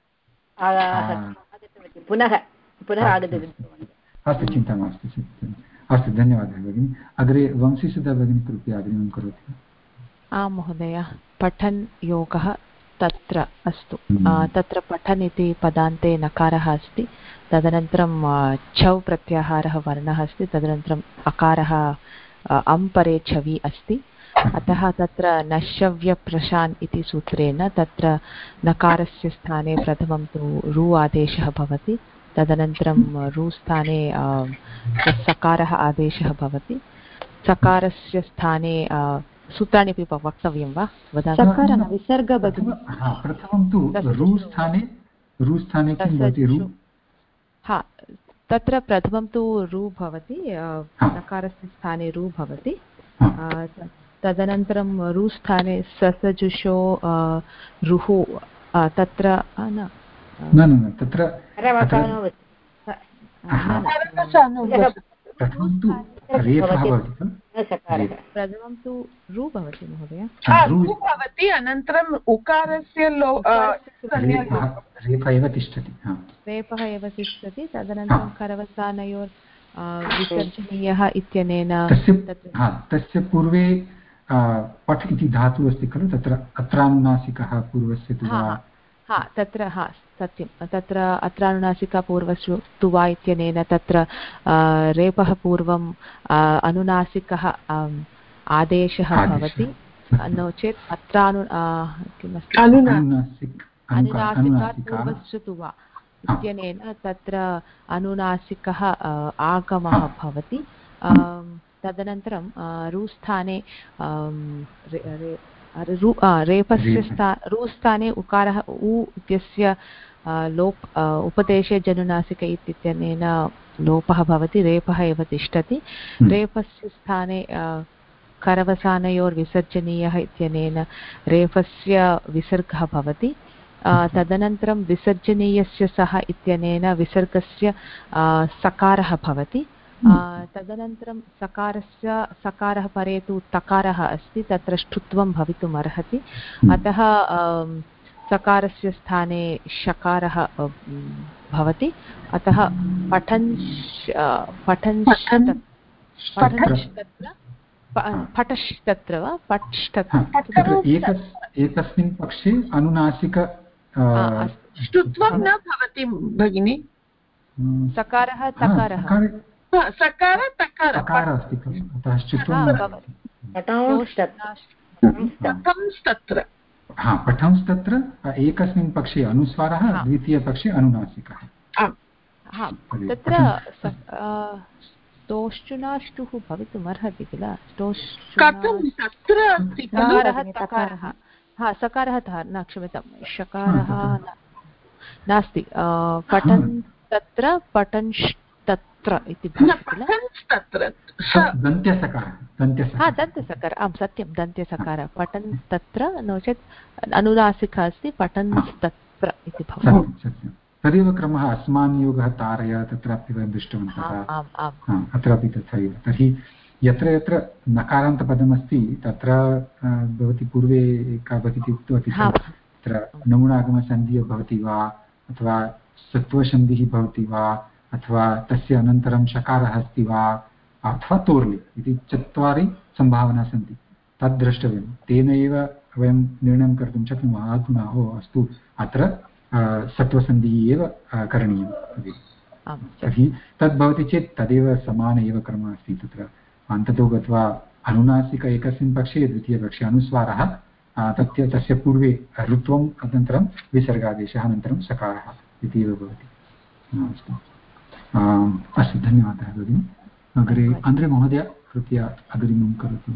आगतवती, पुनः आगतवती। अस्तु, चिन्ता मास्तु। अस्तु, धन्यवादः भगिनि। अग्रे वंशीसुधा भगिनी कृपया अग्रिमं करोति। आम् महोदय, पठन् योगः तत्र अस्तु। तत्र पठन् इति पदान्ते नकारः अस्ति, तदनन्तरं छौ प्रत्याहारः वर्णः अस्ति, तदनन्तरम् अकारः अम् परे छवि अस्ति, अतः तत्र नश्यव्यप्रशान् इति सूत्रेण तत्र नकारस्य स्थाने प्रथमं तु रु आदेशः भवति, तदनन्तरं रु स्थाने सकारः आदेशः भवति। सकारस्य स्थाने सूत्राणि अपि वक्तव्यं वा? वदामि। विसर्ग प्रथमं तु रु स्थाने किं भवति? रु हा, तत्र प्रथमं तु रु भवति, नकारस्य स्थाने रु भवति, तदनन्तरं रु स्थाने ससजुषो रुः, तत्र न तत्र प्रथमं तु रु भवति महोदय, रु भवति, अनन्तरम् उकारस्य रेफः एव तिष्ठति, तदनन्तरं करवसानयोर् विसर्जनीयः इत्यनेन तस्य पूर्वे पठ् इति धातुः अस्ति खलु, तत्र अत्रानुनासिकः पूर्वस्य तु वा, तत्र सत्यं, तत्र अत्रानुनासिका पूर्वस्य तु वा इत्यनेन तत्र रेपः पूर्वम् अनुनासिकः आदेशः भवति, नो चेत् किमस्ति अनुनासिकात् पूर्वस्य तु वा इत्यनेन तत्र अनुनासिकः आगमः भवति। तदनन्तरं रुस्थाने रेपस्य रुस्थाने उकारः उ इत्यस्य उपदेशे जनुनासिक इत्यनेन लोपः भवति, रेपः एव तिष्ठति। रेपस्य स्थाने करवसानयोर्विसर्जनीयः इत्यनेन रेफस्य विसर्गः भवति, तदनन्तरं विसर्जनीयस्य सः इत्यनेन विसर्गस्य सकारः भवति, तदनन्तरं सकारः परे तु तकारः अस्ति, तत्र ष्ठुत्वं भवितुम् अर्हति, अतः सकारस्य स्थाने शकारः भवति, अतः पठश् तत्र वा एकस्मिन् पक्षे अनुनासिक ष्ठुत्वं न भवति भगिनि, सकारः तकारः तकारः अस्ति खलु, अतः ष्ठुत्वं पठंस्तत्र एकस्मिन् पक्षे अनुस्वारः, द्वितीयपक्षे अनुनासिकः। तत्र स्तोश्चुनाष्टुः भवितुम् अर्हति किल, सकारः न, क्षम्यतां, शकारः नास्ति, पठन् तत्र पठंस्तत्र इति भवति किल, दन्त्यसकार, आं सत्यं, दन्त्यसकार, पठन् तत्र, नो चेत् अनुनासिकः अस्ति, पठंस्तत्र इति भवति। तदेव क्रमः, अस्मान् योगः तारय, तत्रापि वयं दृष्टवन्तः, अत्रापि तथैव। तर्हि यत्र यत्र नकारान्तपदमस्ति तत्र भवती पूर्वे एका भगिनी उक्तवती, तत्र नमूनागमसन्धिः भवति वा, अथवा सत्त्वसन्धिः भवति वा, अथवा तस्य अनन्तरं शकारः अस्ति वा, अथवा तोर्लि इति 4 सम्भावनाः सन्ति, तद् द्रष्टव्यं, तेन एव वयं निर्णयं कर्तुं शक्नुमः। अधुना अस्तु, अत्र सत्त्वसन्धिः एव करणीयं, तर्हि तद् भवति चेत् तदेव समान एव क्रमः अस्ति। तत्र अन्ततो गत्वा अनुनासिक एकस्मिन् पक्षे, द्वितीयपक्षे अनुस्वारः, तस्य पूर्वे ऋत्वम्, अनन्तरं विसर्गादेशः, अनन्तरं सकारः इति एव भवति। अस्तु, धन्यवादः भगिनि। अग्रे अन्द्रे महोदय, कृपया अग्रिमं करोतु।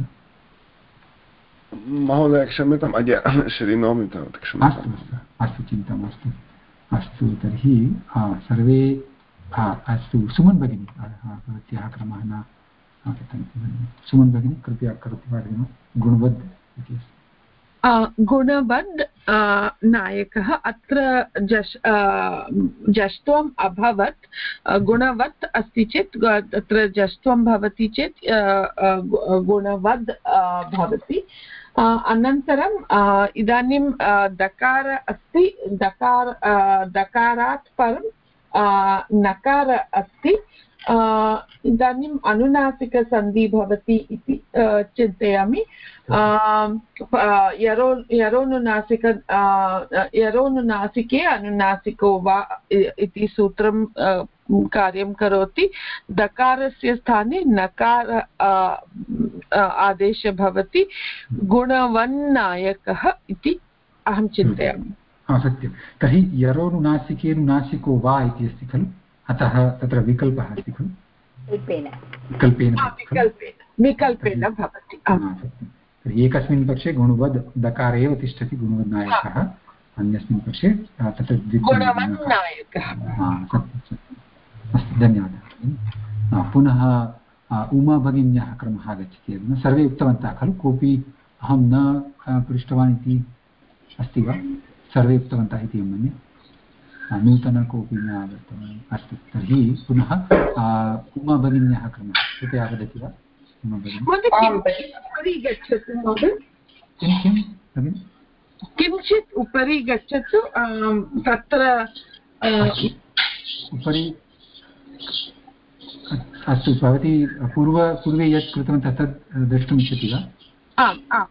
महोदय क्षम्यताम्, अद्य श्रीनवमी तावत् क्षम्यताम्। अस्तु, चिन्ता मास्तु। अस्तु, तर्हि सर्वे अस्तु, सुमन् भगिनी, भवत्याः क्रमः न आगतमस्ति भगिनि। सुमन् भगिनी, कृपया करोतु वा अग्रिमं, गुणवद् इति अस्ति। गुणवद् नायकः, अत्र जष्ट्वम् अभवत्, गुणवत् अस्ति चेत् तत्र जष्ट्वं भवति चेत् गुणवद् भवति। अनन्तरं इदानीं दकार अस्ति, दकारात् परं नकार अस्ति, इदानीम् अनुनासिकसन्धि भवति इति चिन्तयामि यरोनुनासिके अनुनासिको वा इति सूत्रं कार्यं करोति दकारस्य स्थाने नकार आदेशः भवति गुणवन्नायकः इति अहं चिन्तयामि सत्यं तर्हि यरोनुनासिकेनुनासिको वा इति अस्ति खलु अतः तत्र विकल्पः अस्ति खलु विकल्पेन भवति तर्हि एकस्मिन् पक्षे गुणवद् दकार एव तिष्ठति गुणवन्नायकः अन्यस्मिन् पक्षे तत्र गुणवन्नायकः अस्तु धन्यवादः पुनः उमा भगिन्याः क्रमः आगच्छति अधुना सर्वे उक्तवन्तः खलु कोऽपि अहं न पृष्टवान् इति अस्ति वा सर्वे उक्तवन्तः इति अहं मन्ये नूतन कोऽपि न आगतवान् अस्तु तर्हि पुनः उमा भगिन्याः क्रमः कृपया वदति वा उमा भगिनी किञ्चित् उपरि गच्छतु तत्र उपरि अस्तु भवती पूर्वे यत् कृतवन्तः तत् द्रष्टुमिच्छति वा आम् आम्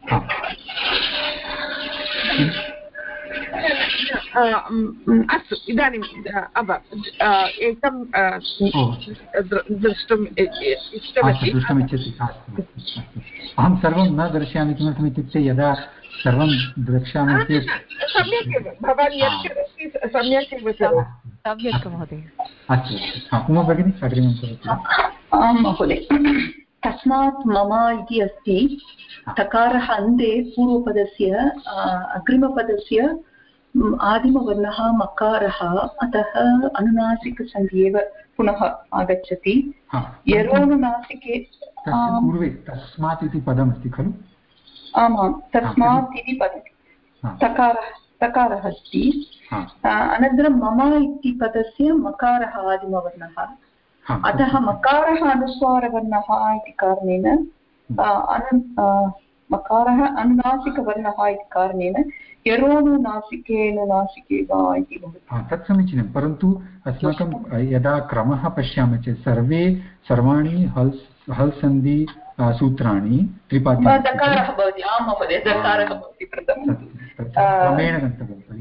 अस्तु इदानीम् एकं द्रष्टुम् इष्टमस्ति अहं सर्वं न दर्शयामि किमर्थम् इत्युक्ते यदा सर्वं द्रक्ष्यामि चेत् सम्यक् एव भवान् यत् करोति सम्यक् एव करोति सम्यक् महोदय अस्तु उमा भगिनी अग्रिमं करोतु आं महोदय तस्मात् मम इति अस्ति तकारः अन्ते पूर्वपदस्य अग्रिमपदस्य आदिमवर्णः मकारः अतः अनुनासिकसन्धि एव पुनः आगच्छति यरोनुनासिके पूर्वे तस्मात् इति पदमस्ति खलु आमां तस्मात् इति पदं तकारः अस्ति अनन्तरं मम इति पदस्य मकारः आदिमवर्णः अतः मकारः अनुस्वारवर्णः इति कारणेन मकारः अनुनासिकवर्णः इति कारणेन यरोनुनासिके वा इति भवति तत् समीचीनं परन्तु अस्माकं यदा क्रमः पश्यामः चेत् सर्वाणि हल् सन्धि सूत्राणि त्रिपादी दकारः भवति आं महोदय दकारः भवति प्रथमं क्रमेण गन्तव्यं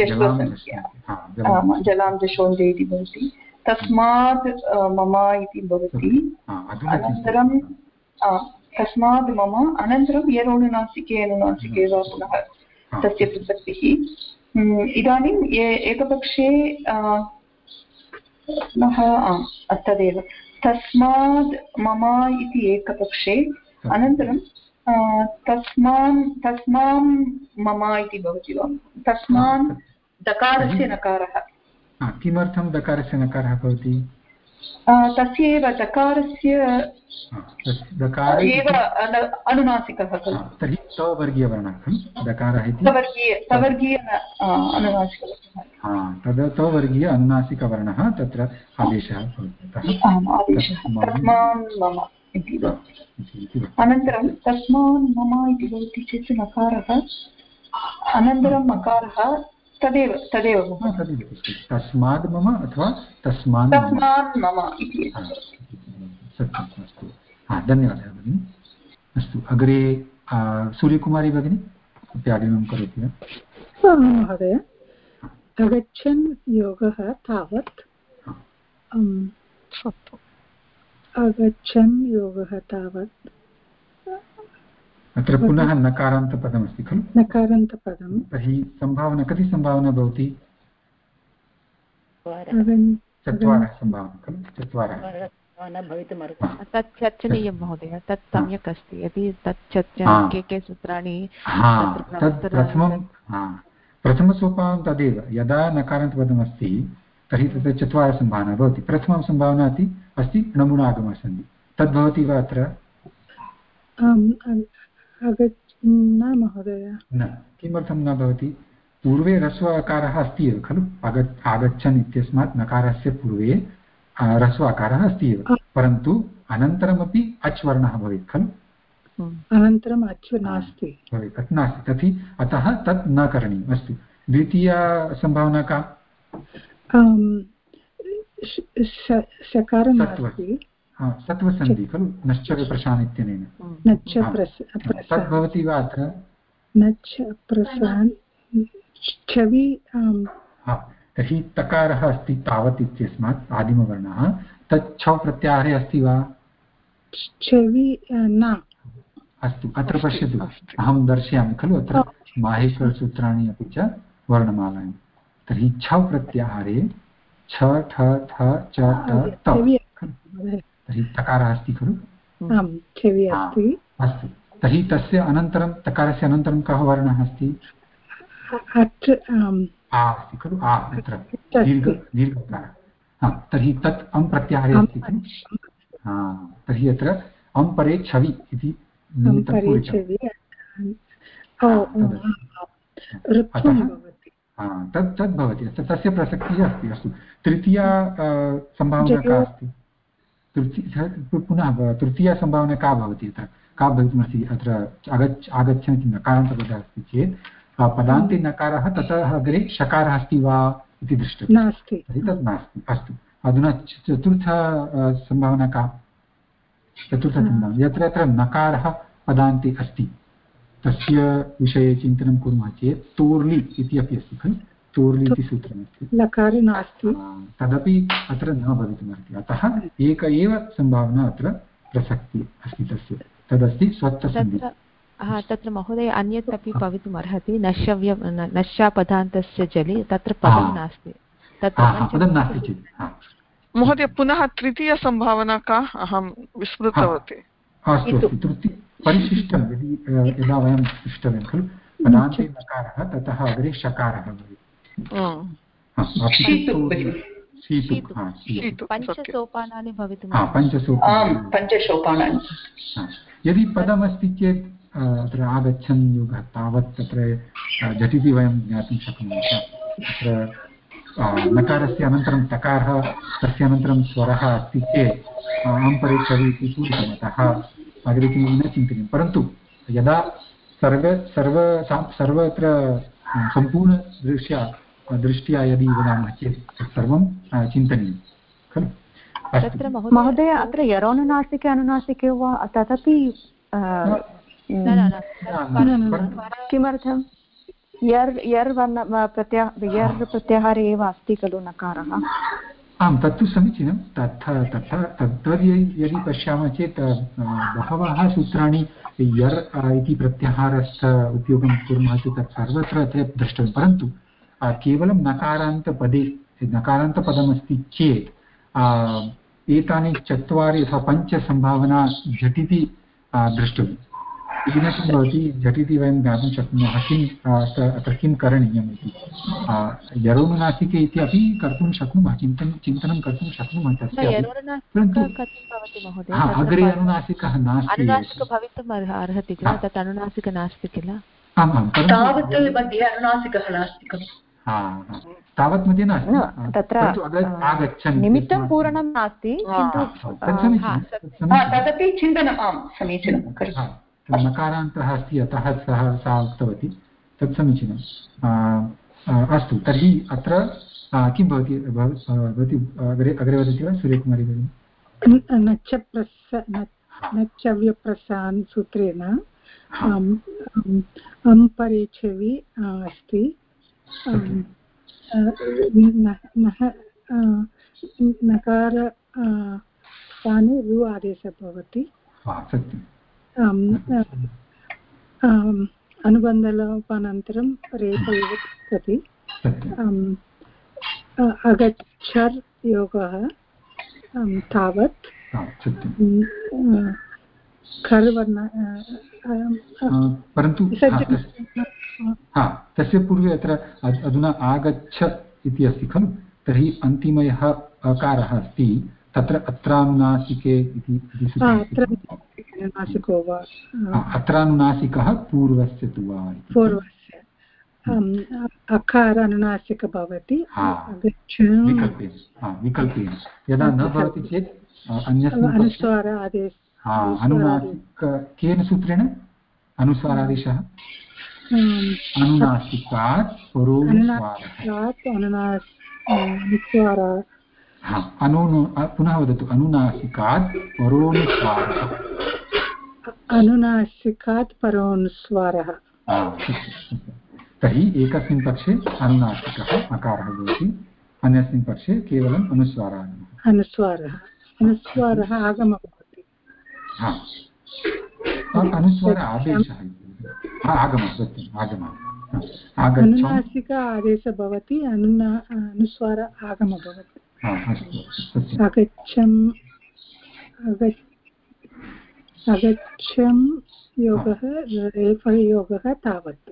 जलां जशोन्दे इति भवति तस्मात् मम इति भवति अनन्तरं तस्मात् मम अनन्तरं यरोनुनासिके अनुनासिके वा पुनः तस्य प्रसक्तिः इदानीम् एकपक्षे पुनः तदेव तस्मात् मम इति एकपक्षे अनन्तरं तस्मां मम इति भवति वा तस्मान् दकारस्य नकारः किमर्थं दकारस्य नकारः भवति तस्यैव दकारस्य एव अनुनासिकः खलु तर्हि तवर्गीयवर्णः खलु दकारः इति तवर्गीय अनुनासिकवर्णः तवर्गीय अनुनासिकवर्णः तत्र आदेशः भवति अनन्तरं तस्मान् मम इति भवति चेत् नकारः अनन्तरं मकारः तदेव तस्माद् मम अथवा तस्मान् मम इति सत्यम् अस्तु धन्यवादः भगिनि अस्तु अग्रे सूर्यकुमारी भगिनी अग्रिमं करोति वा महोदय अगच्छन् योगः तावत् अगच्छन् योगः तावत् अत्र पुनः नकारान्तपदमस्ति खलु नकारान्तपदं तर्हि सम्भावना कति सम्भावना भवति चत्वारः सम्भावना खलु चत्वारः तत् चर्चनीयं महोदय तत् सम्यक् अस्ति यदि तत् के सूत्राणि तत् प्रथमसोपानं तदेव यदा नकारान्तपदमस्ति तर्हि तत्र चत्वारः सम्भावना भवति प्रथमं सम्भावना अस्ति नमूनागमसन्धि तद् भवति वा अत्र न महोदय न किमर्थं न भवति पूर्वे ह्रस्व अकारः अस्ति एव खलु आगच्छन् इत्यस्मात् नकारस्य पूर्वे ह्रस्व अकारः अस्ति एव परन्तु अनन्तरमपि अच् वर्णः भवेत् खलु अनन्तरम् अच् नास्ति तत् नास्ति तर्हि अतः तत् न करणीयम् अस्तु द्वितीया सम्भावना का सकारं नास्ति सत्त्वसन्धि खलु नश्च विप्रशान् इत्यनेन तद् भवति वा अत्र नच् प्रशान् छवि तर्हि तकारः अस्ति तावत् इत्यस्मात् आदिमवर्णः तत् छौ प्रत्याहारे अस्ति वा छवि न अस्तु अत्र पश्यतु अहं दर्शयामि खलु अत्र माहेश्वरसूत्राणि अपि च वर्णमालायां तर्हि छौ प्रत्याहारे छ ठ थ च ट त तर्हि तकारः अस्ति खलु अस्तु तर्हि तस्य अनन्तरं तकारस्य अनन्तरं कः वर्णः अस्ति आ अस्ति खलु आ अत्र दीर्घकारः तर्हि तत् अं प्रत्याहारे अस्ति खलु तर्हि अत्र अं परे छवि इति तद् भवति तस्य प्रसक्तिः अस्ति अस्तु तृतीया सम्भावना का अस्ति पुनः तृतीया सम्भावना का भवति अत्र का भवितुमर्हति अत्र आगच्छन् इति नकारान्तपदः अस्ति चेत् पदान्ते नकारः ततः अग्रे शकारः अस्ति वा इति दृष्टव्यं नास्ति तर्हि तत् नास्ति अस्तु अधुना चतुर्थ सम्भावना का चतुर्थसम्भावना यत्र यत्र नकारः पदान्ते अस्ति तस्य विषये चिन्तनं कुर्मः चेत् तोर्लि इति अपि अस्ति खलु तोर्लि इति सूत्रमस्ति लकारे नास्ति तदपि अत्र न भवितुमर्हति अतः एक एव सम्भावना अत्र प्रसक्तिः अस्ति तस्य तदस्ति स्वत्वसन्धिः तत्र महोदय अन्यत् अपि भवितुम् अर्हति नश्यापदान्तस्य जलि तत्र पदं नास्ति पदं नास्ति चेत् महोदय पुनः तृतीयसम्भावना का अहं विस्मृतवती अस्तु अस्तु परिशिष्टं यदा वयं पृष्टव्यं खलु पदान्ते नकारः ततः अग्रे शकारः भवेत् पञ्चसोपानानि भवितुं पञ्चसोपानानि यदि पदमस्ति चेत् अत्र आगच्छन् योगः तावत् तत्र झटिति वयं ज्ञातुं शक्नुमः तत्र नकारस्य अनन्तरं तकारः तस्य अनन्तरं स्वरः अस्ति चेत् अं परे छवि इति पूरितम् अतः अग्रे किमपि न चिन्तनीयं परन्तु यदा सर्वत्र सम्पूर्णदृष्ट्या यदि वदामः चेत् तत्सर्वं चिन्तनीयं खलु महोदय अत्र यरोनुनासिके अनुनासिके वा तदपि किमर्थं यर् प्रत्याहारे एव अस्ति खलु नकारः आं तत्तु समीचीनं तद्वद् यदि पश्यामः चेत् बहवः सूत्राणि यर् इति प्रत्याहारस्य उपयोगं कुर्मः चेत् तत् सर्वत्र अत्र द्रष्टव्यं परन्तु केवलं नकारान्तपदमस्ति चेत् एतानि चत्वारि अथवा पञ्चसम्भावना झटिति द्रष्टव्यं येन किं भवति झटिति वयं ज्ञातुं शक्नुमः किम् अत्र किं करणीयम् इति यरोनुनासिके इति अपि कर्तुं शक्नुमः चिन्तनं कर्तुं शक्नुमः तस्य परन्तु अग्रे अनुनासिकः नास्ति भवितुम् अर्हति किल तत् अनुनासिक नास्ति किल आम् तावत् मध्ये अनुनासिकः नास्ति खलु तावत् मध्ये नास्ति तत्र आगच्छन् निमित्तं पूर्णं नास्ति तदपि चिन्तनम् आं समीचीनं नकारान्तः अस्ति अतः सा उक्तवती तत् समीचीनम् अस्तु तर्हि अत्र किं भवति अग्रे वदति वा सूर्यकुमारी भगिनी नच्चव्यप्रसान् सूत्रेण अं परे छवि अस्ति नकार स्थाने रु आदेशः भवति अनुबन्धलोपानन्तरं रेफ एव तिष्ठति अगच्छर् योगः तावत् खर्वर्ण परन्तु तस्य पूर्वे अत्र अधुना आगच्छ इति अस्ति खलु तर्हि अन्तिमयः अकारः अस्ति तत्र अत्रानुनासिके इति अत्रानुनासिकः पूर्वस्य तु वा पूर्वस्य अकार अनुनासिक भवति विकल्पेन यदा न भवति चेत् अन्यस्मिन् अनुस्वार आदेश अनुनासिक केन सूत्रेण अनुस्वारादेशः अनुनासिकात् पुनः वदतु अनुनासिकात् परोनुस्वारः अनुनासिकात् परोनुस्वारः तर्हि एकस्मिन् पक्षे अनुनासिकः अकारः भवति अन्यस्मिन् पक्षे केवलम् अनुस्वारः आगमः भवति अनुस्वार आदेशः आगमः सत्यम् आगमः अनुनासिक आदेशः भवति अनुस्वार आगमः भवति अगच्छं योगः रेफः योगः तावत्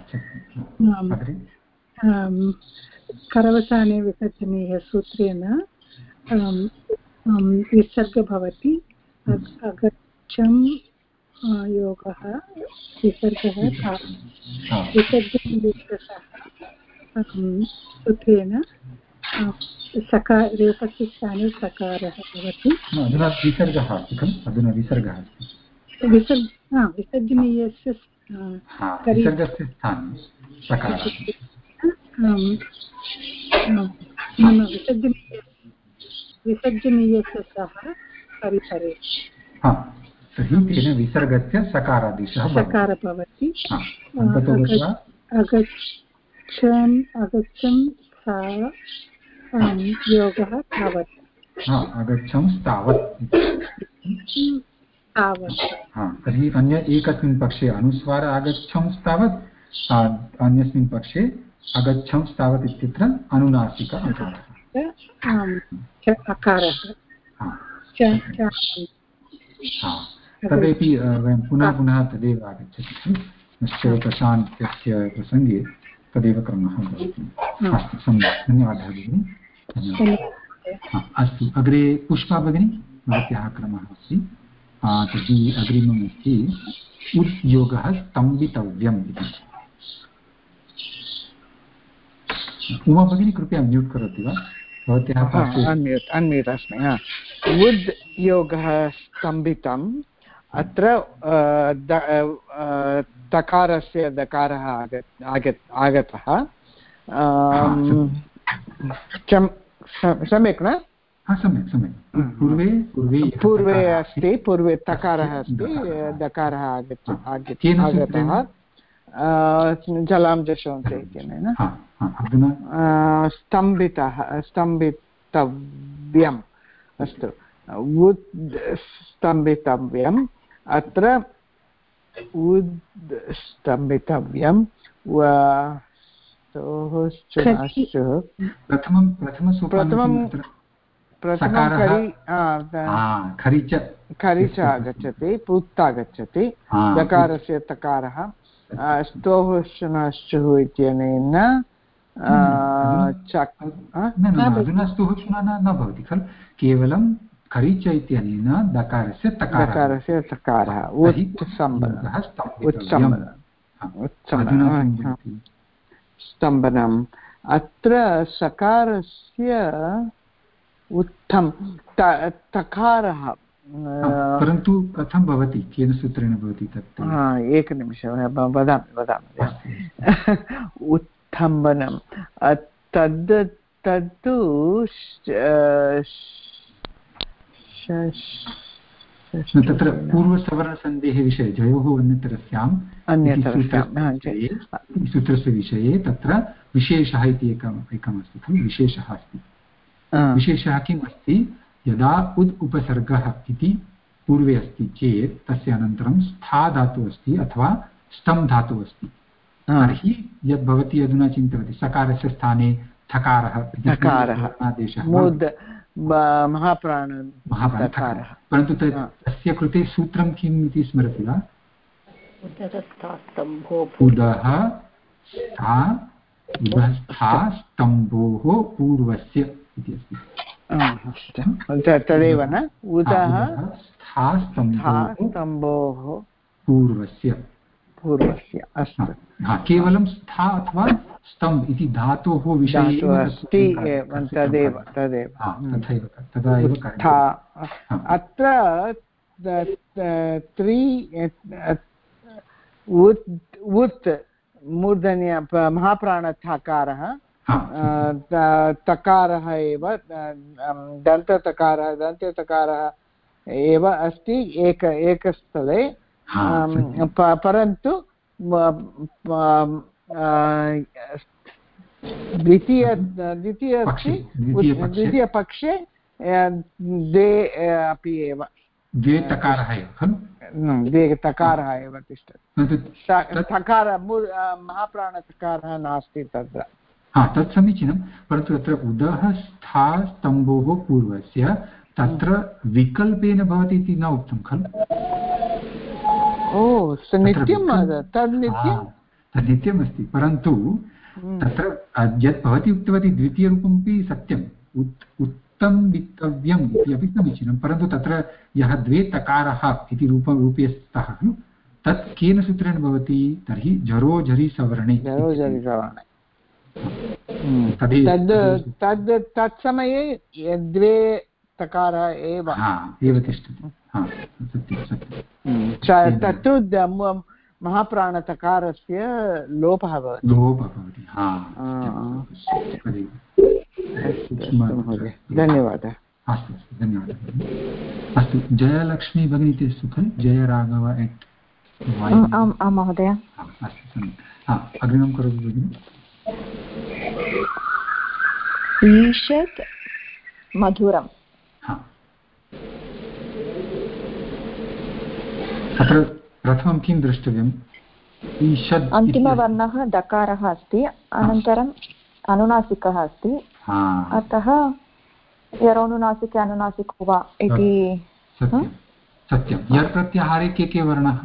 करवसाने विसर्जनीय सूत्रेण विसर्ग भवति अगच्छं योगः विसर्गः सूत्रेण रेफस्य स्थाने सकारः भवति विसर्जनीयस्य विसर्जनीयस्य सह परिसरे तर्हि तेन विसर्गस्य सकारादेशः भवति अगच्छं सा योगः तावत् अगच्छं तावत् तर्हि अन्य एकस्मिन् पक्षे अनुस्वार आगच्छं तावत् अन्यस्मिन् पक्षे अगच्छं तावत् इत्यत्र अनुनासिक अकारः तदेपि वयं पुनः पुनः तदेव आगच्छति निश्चयप्रशान्तस्य प्रसङ्गे तदेव क्रमः भवति अस्तु सम्यक् धन्यवादः भगिनि अस्तु अग्रे पुष्पा भगिनी भवत्याः क्रमः अस्ति तर्हि अग्रिमम् अस्ति उद्योगः स्तम्भितव्यम् इति उमा भगिनी कृपया म्यूट् करोति वा भवत्याः अन्म्यूट् अस्मि उद् योगः स्तम्भितम् अत्र तकारस्य दकारः आगतः सम्यक् न सम्यक् पूर्वे अस्ति पूर्वे तकारः अस्ति दकारः आगतः जलां जशोन्ते इत्यनेन स्तम्भितव्यम् अस्तु स्तम्भितव्यम् अत्र स्तम्भितव्यं खरिच आगच्छति पुत् आगच्छति दकारस्य तकारः स्तोः शुनश्चुः इत्यनेन अधुना स्तुः न भवति खलु केवलं खरिच इत्यनेन दकारस्य तकारः स्तम्भनम् अत्र सकारस्य उत्थं तकारः परन्तु कथं भवति केन सूत्रेण भवति तत् एकनिमिषं वदामि उत्थम्बनं तत्तु तत्र पूर्वसवर्णसन्धेः विषये द्वयोः सूत्रस्य विषये तत्र विशेषः इति एकमस्ति खलु विशेषः अस्ति विशेषः किम् अस्ति यदा उद् उपसर्गः इति पूर्वे अस्ति चेत् तस्य अनन्तरं स्था धातुः अस्ति अथवा स्तम् धातुः अस्ति तर्हि यद् भवती अधुना चिन्तयति सकारस्य स्थाने थकारः आदेशः महाप्राणः परन्तु तस्य कृते सूत्रं किम् इति स्मरति वा उदः स्था स्तम्भोः पूर्वस्य इति अस्ति तदेव न उदः स्तम्भोः पूर्वस्य अस्तु केवलं स्था अथवा स्तम्भ इति धातोः विषये अस्ति तदेव तदा एव अत्र उत् मूर्धन्य महाप्राणथकारः तकारः एव दन्ततकारः एव अस्ति एकस्थले परन्तु द्वितीयपक्षे द्वे अपि एव द्वे तकारः एव खलु द्वे तकारः एव तिष्ठति तकार महाप्राणतकारः नास्ति तत्र तत् समीचीनं परन्तु तत्र उदः स्था स्तम्भोः पूर्वस्य तत्र विकल्पेन भवति इति न उक्तं खलु तन्नित्यमस्ति परन्तु तत्र यत् भवती उक्तवती द्वितीयरूपमपि सत्यम् उत्तमवित्तव्यम् इति अपि समीचीनं परन्तु तत्र यः द्वे तकारः इति रूपे स्तः खलु तत् केन सूत्रेण भवति तर्हि झरो झरि सवर्णे तत्समये द्वे तकारः एव तिष्ठति तत्तु महाप्राणतकारस्य लोपः भवति धन्यवादः अस्तु धन्यवादः अस्तु जयलक्ष्मी भगिनी इति अस्ति खलु जयराघव आम् महोदय अस्तु अग्रिमं करोतु भगिनि ईषत् मधुरम् अत्र प्रथमं किं द्रष्टव्यम् ईषद् अन्तिमवर्णः दकारः अस्ति अनन्तरम् अनुनासिकः अस्ति अतः यरोनुनासिके अनुनासिको वा इति सत्यं यर् प्रत्याहारे के वर्णाः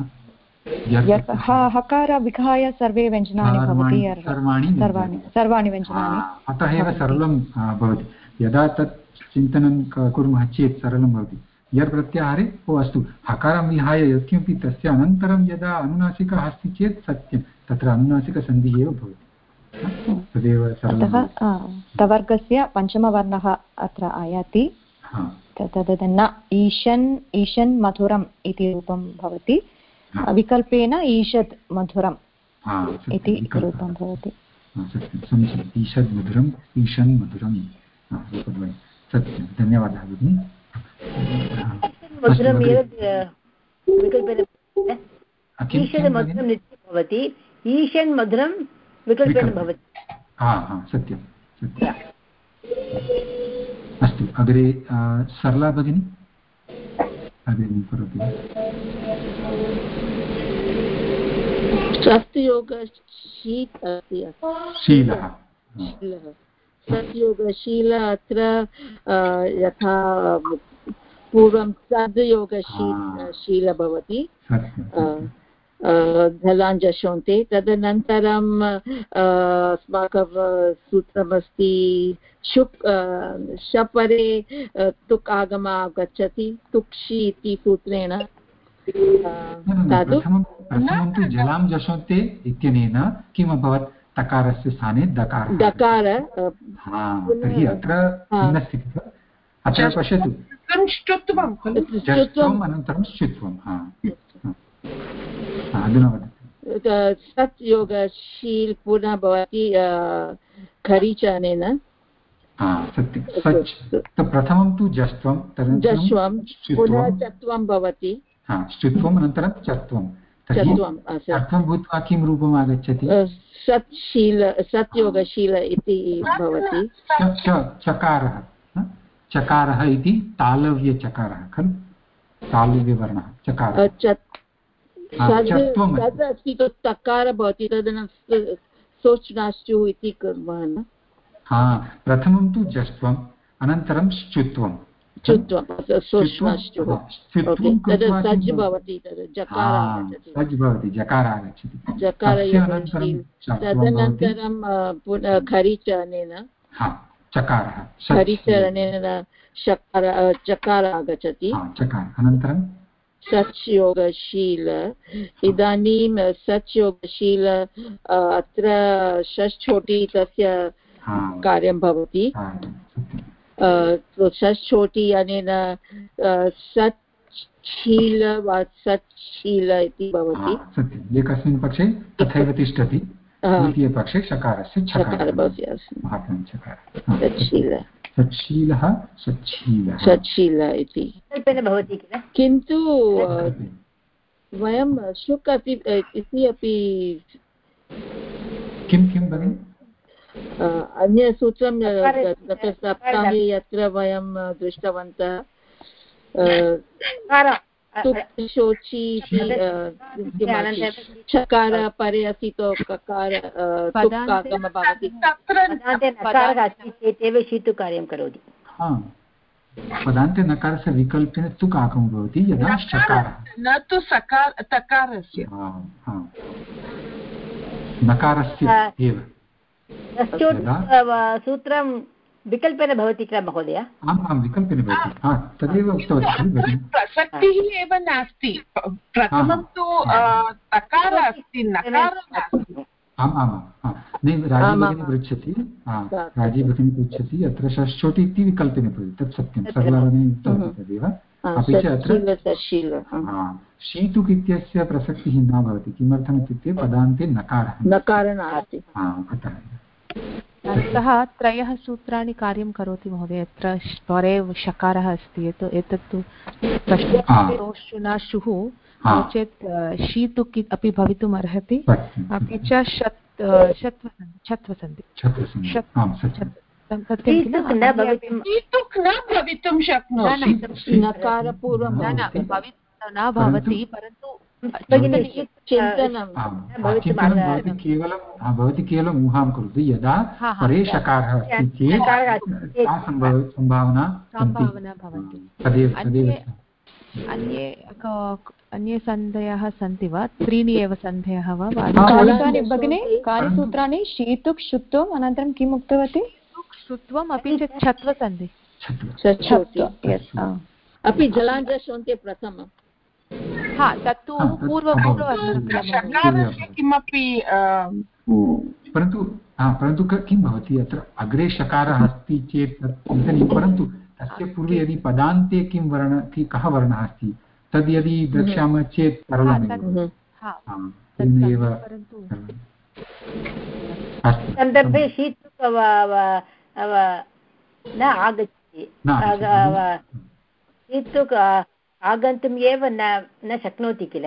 हकार विहाय सर्वे व्यञ्जनानि भवति सर्वाणि व्यञ्जनानि अतः एव सरलं भवति यदा तत् चिन्तनं कुर्मः चेत् सरलं भवति यर् प्रत्याहारे अस्तु हकारं विहाय यत्किमपि तस्य अनन्तरं यदा अनुनासिकः अस्ति चेत् सत्यं तत्र अनुनासिकसन्धिः एव भवति तदेव अतः तवर्गस्य पञ्चमवर्णः अत्र आयाति तद् न ईशन् मधुरम् इति रूपं भवति विकल्पेन ईषद् मधुरम् इति रूपं भवति ईषद् मधुरम् ईशन् मधुरम् सत्यं धन्यवादः भगिनि ईषद् मधुरं नित्यं भवति ईशन् मधुरं विकल्पेन भवति सत्यं अस्तु अग्रे सरला भगिनी अग्रिमं करोतु शीलः सद्योगशील अत्र यथा पूर्वं सद्योगशील भवति धलाञ्जशोन्ते तदनन्तरं अस्माकं सूत्रमस्ति शपरे तुक् आगम आगच्छति तुक्षि इति सूत्रेण प्रथमं तु जलां जशोन्ते इत्यनेन किम् अभवत् तकारस्य स्थाने दकार तर्हि अत्र भिन्नस्थितिः अत्र पश्यतु अनन्तरं श्चुत्वम् अधुना वदतु सत् योगशील पुनः भवति खरीचनेन सत्यं सच् प्रथमं तु जस्त्वं जस्त्वं पुनः चत्वं भवति श्चुत्वम् अनन्तरं चत्वं अर्थं भूत्वा किं रूपम् आगच्छति सत्योगशील इति भवति चकारः इति तालव्यचकारः खलु तालव्यवर्णः चकारः तदस्ति तु तकार भवति तदनन्तरं सोच्नाश्चुः इति कुर्मः न प्रथमं तु जस्त्वम् अनन्तरं श्चुत्वं सज् भवति जकार आगच्छति तदनन्तरं पुनः खरीचरणेन चकारः खरीचरणेन चकार आगच्छति अनन्तरं सच्योगशील इदानीं सच्योगशील अत्र षष्ठोटि तस्य कार्यं भवति षष्ठोटि अनेन सच्छील वा सच्छील इति भवति एकस्मिन् पक्षे तथैव तिष्ठति द्वितीयपक्षे शकारस्य छकारः सच्छीलः सच्छील इति भवति किल किन्तु वयं शुक् अपि इति अपि किं किं भगिनि अन्यसूत्रं गतसप्ताहे यत्र वयं दृष्टवन्तः शोचि चकार परे असि तो ककार तुक्कागम भवति नकारः अस्ति चेदेव शीतुकार्यं करोति पदान्ते नकारस्य विकल्पेन तुक् आगमो भवति यदा शकारः न तु तकारस्य नकारस्य एव सूत्रं विकल्पेन भवति किल महोदय आम् विकल्पेन भवति तदेव उक्तवती प्रसक्तिः एव नास्ति प्रथमं तु तकारः अस्ति नकारः नास्ति राजीव भगिनी पृच्छति अत्र षष्ठोटि इति विकल्पेन भवति तत् सत्यं सर्वकारणे उक्तवती तदेव अपि च अत्र शीतुक् इत्यस्य प्रसक्तिः न भवति किमर्थम् इत्युक्ते पदान्ते नकारः नास्ति अतः त्रयः सूत्राणि कार्यं करोति महोदय यत्र परे शकारः अस्ति एतत्तु प्रश्नोश्चुनाशुः नो चेत् शीतुक् अपि भवितुम् अर्हति अपि च छत्वसन्धि न भवितुं शक्नोति नकारपूर्वं न भवति परन्तु भवती केवलम् ऊहां करोतु यदा परे शकारः अस्ति चेत् सम्भावना भवति अन्ये सन्धयः सन्ति वा त्रीणि एव सन्धयः वा भगिनि कानि सूत्राणि शीतुक् शुत्वम् अनन्तरं किम् उक्तवती शुत्वम् अपि च छत्वसन्धि अपि जलाञ्जशोन्ते प्रथमम् तत्तु शकारस्य किमपि परन्तु किं भवति अत्र अग्रे शकारः अस्ति चेत् परन्तु तस्य पूर्वे यदि पदान्ते कः वर्णः अस्ति तद् यदि द्रक्ष्यामः चेत् सरलमेव सन्दर्भे शीतुक् न आगच्छति शीतुक् आगन्तुम् एव न शक्नोति किल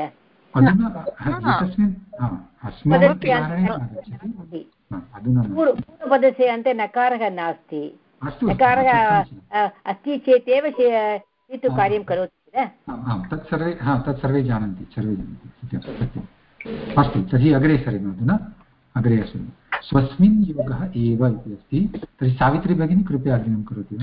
पूर्वपदस्य अन्ते नकारः नास्ति नकारः अस्ति चेत् एव शीतुकार्यं करोति किल तत् सर्वे जानन्ति अस्तु तर्हि अग्रे सरेम अधुना अग्रे अस्मि स्वस्मिन् योगः एव इति अस्ति तर्हि सावित्री भगिनी कृपया अग्रिमं करोति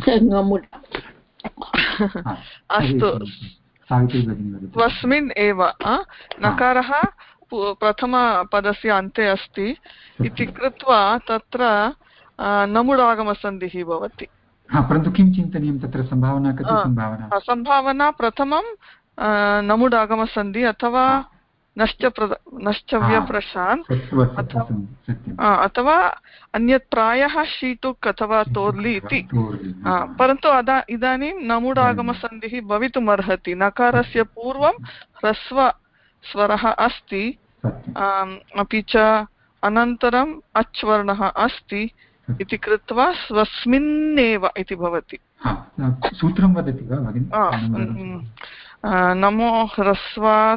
अस्तु स्वस्मिन् एव नकारः प्रथमपदस्य अन्ते अस्ति इति कृत्वा तत्र नमुडागमसन्धिः भवति परन्तु किं चिन्तनीयं तत्र सम्भावना कति सम्भावना प्रथमं नमुडागमसन्धि अथवा नश्चव्यप्रशान् अथवा अन्यत् प्रायः शीतुक् अथवा तोर्लि इति परन्तु इदानीं नमुडागमसन्धिः भवितुम् अर्हति नकारस्य पूर्वं ह्रस्वस्वरः अस्ति अपि च अनन्तरम् अच् वर्णः अस्ति इति कृत्वा स्वस्मिन्नेव इति भवति सूत्रं वदति वा भगिनि नमो ह्रस्वात्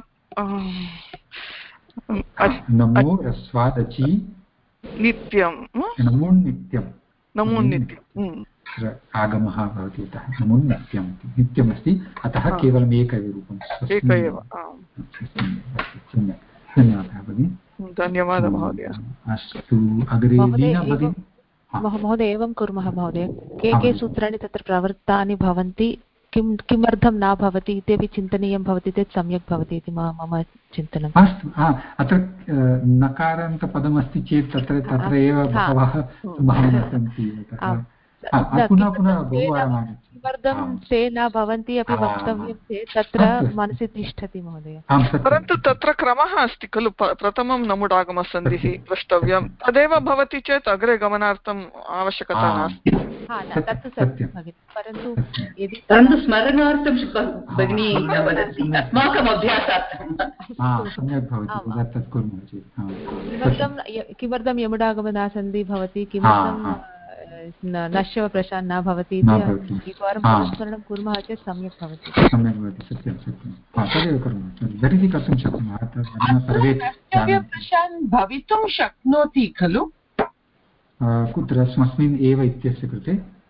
नमो ह्रस्वादचि नित्यं नमोन्नित्यं आगमः भवति अतः नमोन्नित्यं नित्यमस्ति अतः केवलम् एक एव रूपम् एक एव धन्यवादः भगिनि धन्यवादः महोदय अस्तु अग्रे लीना भगिनी महोदय एवं कुर्मः महोदय के सूत्राणि तत्र प्रवृत्तानि भवन्ति किमर्थं न भवति इत्यपि चिन्तनीयं भवति चेत् सम्यक् भवति इति मम चिन्तनम् अस्तु अत्र नकारान्तपदमस्ति चेत् तत्र एव बहवः सम्भावनाः सन्ति पुनः पुनः बहुवारम् आगच्छति। किमर्थं ते न भवन्ति अपि वक्तव्यं चेत् तत्र मनसि तिष्ठति महोदय। परन्तु तत्र क्रमः अस्ति खलु, प्रथमं नमुडागमसन्धिः द्रष्टव्यं, तदेव भवति चेत् अग्रे गमनार्थम् आवश्यकता नास्ति। तत्तु सत्यं भगिनि, परन्तु यदि स्मरणार्थं भगिनी न वदति, अस्माकम् अभ्यासार्थं सम्यक् भवति। किमर्थं यमुडागमनासन्धिः भवति, किमर्थं नश्यवप्रशान् न भवति इति एकवारं पुनस्मरणं कुर्मः चेत् सम्यक् भवति। सम्यक् भवति, सत्यं सत्यं तदेव कुर्मः, झटिति कर्तुं शक्नुमः। नश्यवप्रशान् भवितुं शक्नोति खलु कुत्र स्वस्मिन् एव इत्यस्य कृते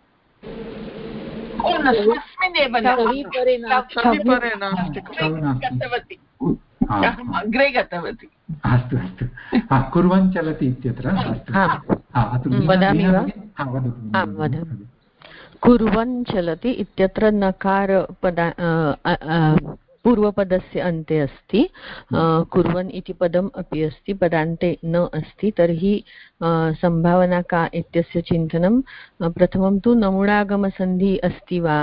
अग्रे गतवती। अस्तु अस्तु, कुर्वन् चलति इत्यत्र वदामि वा? कुर्वन् चलति इत्यत्र नकार पूर्वपदस्य अन्ते अस्ति, कुर्वन् इति पदम् अपि अस्ति, पदान्ते न अस्ति। तर्हि सम्भावना का इत्यस्य चिन्तनं, प्रथमं तु नमुडागमसन्धिः अस्ति वा।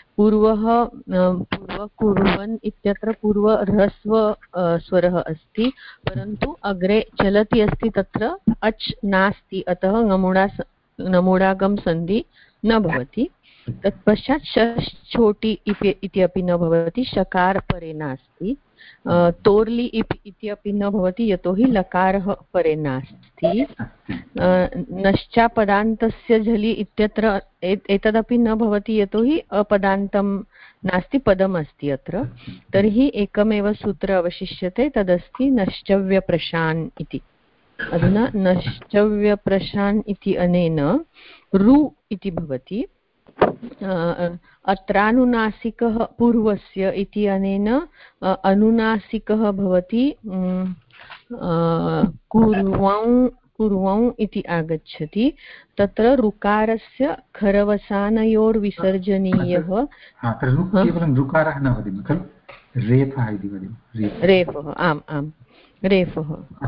कुर्वन् इत्यत्र पूर्वह्रस्व स्वरः अस्ति, परन्तु अग्रे चलति अस्ति, तत्र अच् नास्ति, अतः नमुडागमसन्धिः न भवति। तत्पश्चात् छोटि इति अपि न भवति, शकार परे नास्ति। तोर्लि इति अपि न भवति, यतोहि लकारः परे नास्ति। नश्चापदान्तस्य झलि इत्यत्र एतदपि न भवति, यतोहि अपदान्तं नास्ति, पदम् अस्ति अत्र। तर्हि एकमेव सूत्र अवशिष्यते, तदस्ति नश्चव्यप्रशान् इति। अधुना नश्चव्यप्रशान् इति अनेन रु इति भवति। अत्रानुनासिकः पूर्वस्य इति अनेन अनुनासिकः भवति, कुर्वौ इति आगच्छति। तत्र ऋकारस्य खरवसानयोर्विसर्जनीयः, केवलं ऋकारः न वदामः खलु, रेफः इति वदामः, रेफः। आम् आम्, रेफः।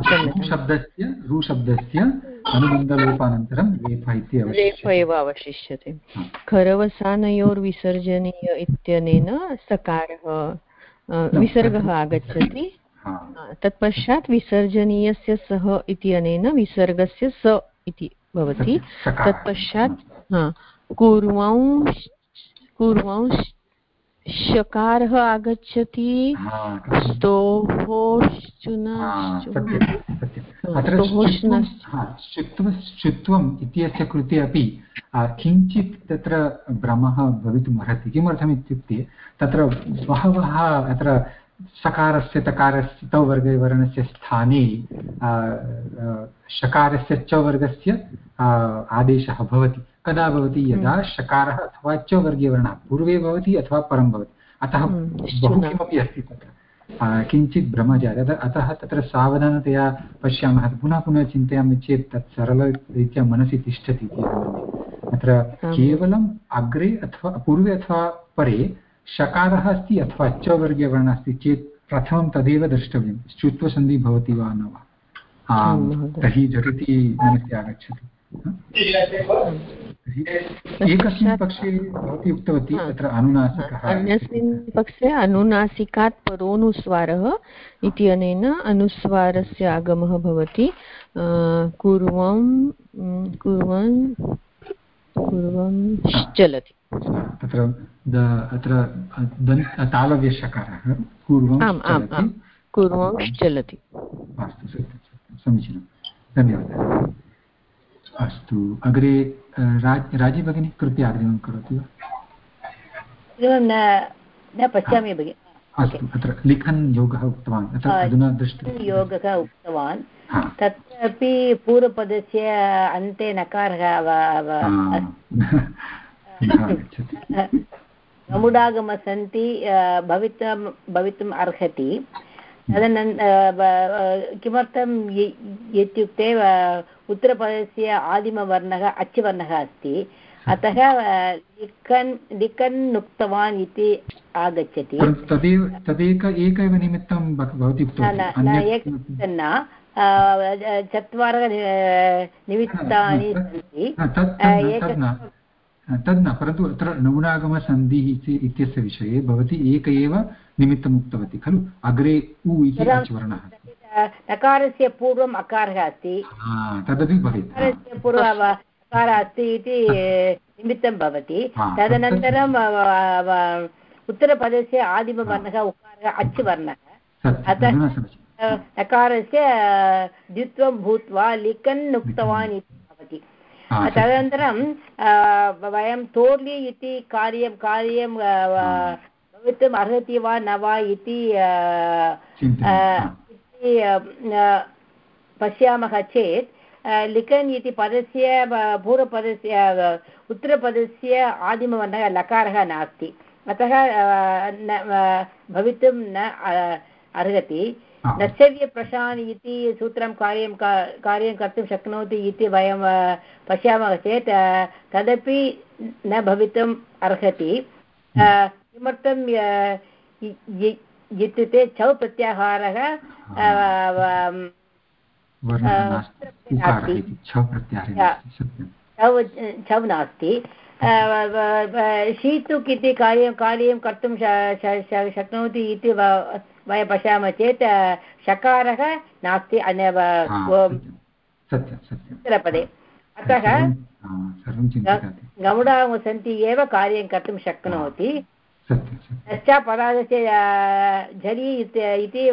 शब्दस्य अनुबन्धलोपानन्तरं रेफ एव अवशिष्यते। खरवसानयोर्विसर्जनीय इत्यनेन सकारः विसर्गः आगच्छति। तत्पश्चात् विसर्जनीयस्य सः इति अनेन विसर्गस्य स इति भवति। तत्पश्चात् कुर्वौ शकारः आगच्छति, शुत्वम् इत्यस्य कृते अपि किञ्चित् तत्र भ्रमः भवितुम् अर्हति। किमर्थम् इत्युक्ते तत्र बहवः अत्र सकारस्य तकारस्य तवर्गे वर्णस्य स्थाने शकारस्य च वर्गस्य आदेशः भवति। कदा भवति? यदा शकारः अथवा च वर्गीयवर्णः पूर्वे भवति अथवा परं भवति। अतः बहु किमपि अस्ति तत्र, किञ्चित् भ्रमः जायते। अतः तत्र सावधानतया पश्यामः, पुनः पुनः चिन्तयामि चेत् तत् सरलरीत्या मनसि तिष्ठति इति अहं मन्ये। अत्र केवलम् अग्रे अथवा पूर्वे अथवा परे शकारः अस्ति अथवा च वर्गीयवर्णः अस्ति चेत् प्रथमं तदेव द्रष्टव्यं, च्युत्वसन्धिः भवति वा न वा। तर्हि झटिति मनसि आगच्छति। एकस्मिन् पक्षे भवती उक्तवती तत्र अनुनासिकः, अन्यस्मिन् पक्षे अनुनासिकात् परोनुस्वारः इति अनेन अनुस्वारस्य आगमः भवति। कुर्वन् चलति, तत्र अत्र तालव्यशकारः कुर्वं चलति। अस्तु, समीचीनं, धन्यवादः। अस्तु, अग्रे राजी भगिनी कृपया अग्रिमं करोति वा? न पश्यामि भगिनि। अस्तु, अत्र लिखन् योगः उक्तवान्, अत्र अधुना योगः उक्तवान्, तत्रापि पूर्वपदस्य अन्ते नकारः नमुडागमसन्ति भवितुम् अर्हति। किमर्थम् इत्युक्ते उत्तरपदस्य आदिमवर्णः अच्वर्णः अस्ति, अतः लिखन् उक्तवान् इति आगच्छति। एकैव निमित्तं भवति न, चत्वारः निमित्तानि सन्ति। तद् न, परन्तु अत्र नूनागमसन्धिः इत्यस्य विषये भवती एक एव निमित्तम् उक्तवती खलु, अग्रे उ इति अचवर्णः, नकारस्य पूर्वम् अकारः अस्ति, तदपि भवेत्, नकारस्य पूर्वम् अकारः अस्ति इति निमित्तं भवति। तदनन्तरम् उत्तरपदस्य आदिमवर्णः उकारः अच् वर्णः, अतः नकारस्य द्वित्वं भूत्वा लिखन् उक्तवान् इति भवति। तदनन्तरं वयं तोर्लि इति कार्यं भवितुम् अर्हति वा न वा इति पश्यामः चेत् लिखन् इति पदस्य पूर्वपदस्य उत्तरपदस्य आदिमवर्णः लकारः नास्ति, अतः भवितुं न अर्हति। नश्चर्यप्रशान् इति सूत्रं कार्यं कर्तुं शक्नोति इति वयं पश्यामः चेत् तदपि न भवितुम् अर्हति। किमर्थं इत्युक्ते चौ प्रत्याहारः छौ नास्ति। शीतुक् इति कार्यं कर्तुं शक्नोति इति वयं पश्यामः चेत् शकारः नास्ति उत्तरपदे, अतः गौडागमसन्धिः एव कार्यं कर्तुं शक्नोति। पश्चात् पदार्थस्य झरि इति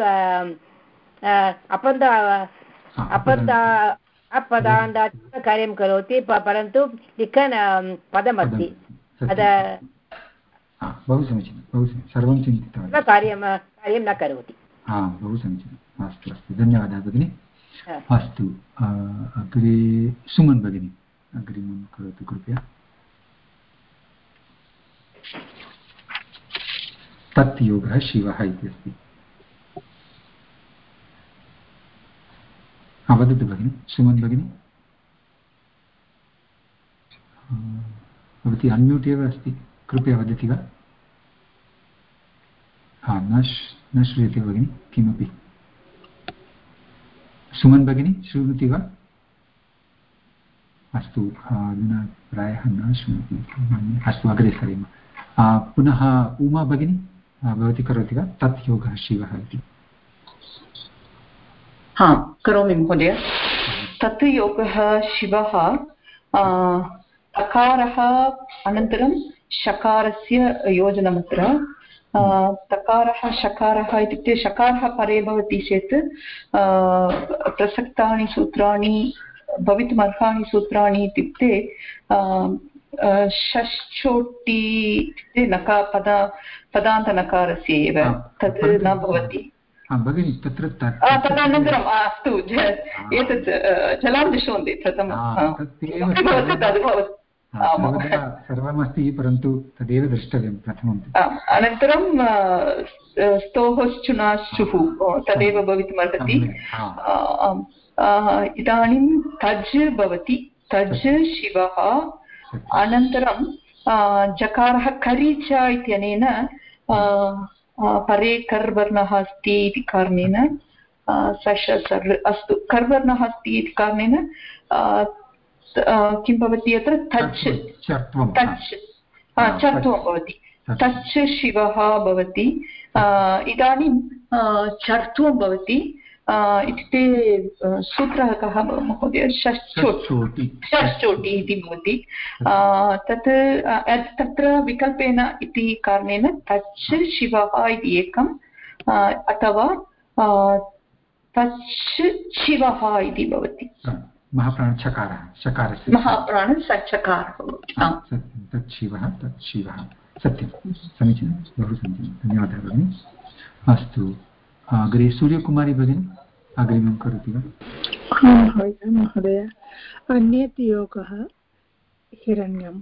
अपदान्तात् कार्यं करोति, परन्तु लिखन् पदमस्ति, बहु समीचीनं, बहु सर्वं चिन्तितवान्, कार्यं न करोति। बहु समीचीनम्, अस्तु अस्तु, धन्यवादः भगिनि। अस्तु, अग्रे सुमन् भगिनी अग्रिमं करोतु कृपया। तत् योगः शिवः इति अस्ति, वदतु भगिनि, सुमन् भगिनी। भवती अन्म्यूट् एव अस्ति, कृपया वदति वा? न श्रूयते भगिनि किमपि। सुमन् भगिनी श्रुणोति वा? अस्तु, अधुना प्रायः न श्रुणोति, अस्तु अग्रे सरेम। पुनः उमा भगिनी भवती करोति वा? तत् योगः शिवः इति। करोमि महोदय। तत् योगः शिवः, तकारः अनन्तरं शकारस्य योजनमत्र। तकारः शकारः इत्युक्ते शकारः परे भवति चेत् प्रसक्तानि सूत्राणि भवितुमर्हाणि सूत्राणि इत्युक्ते षष्ठोटि इत्युक्ते पदान्तनकारस्य एव तत् न भवति भगिनि। तत्र तदनन्तरम् अस्तु, एतत् जलां दिशन्ति प्रथमं सर्वमस्ति, परन्तु तदेव द्रष्टव्यं प्रथमम्। अनन्तरं स्तोश्चुनाश्चुः तदेव भवितुमर्हति। इदानीं तज् भवति, तज् शिवः। अनन्तरं जकारः करीच इत्यनेन परे कर्वर्णः अस्ति इति कारणेन अस्तु, कर्वर्णः अस्ति इति कारणेन किं भवति अत्र तच् चर्त्वं भवति, तच् शिवः भवति। इदानीं चर्त्वं भवति इत्युक्ते सूत्रः कः महोदय? षष्ठोटि इति भवति। तत्र विकल्पेन इति कारणेन तच् शिवः इति एकम्, अथवा तच् शिवः इति भवति। महाप्राणचकारः महाप्राणचकारः तत् शिवः, तत् शिवः, सत्यं, समीचीनं, बहु समीचीनं, धन्यवादः भगिनि। अस्तु, अग्रे सूर्यकुमारी भगिनी अग्रिमं करोति वा? महोदय, अन्यत् योगः हिरण्यं।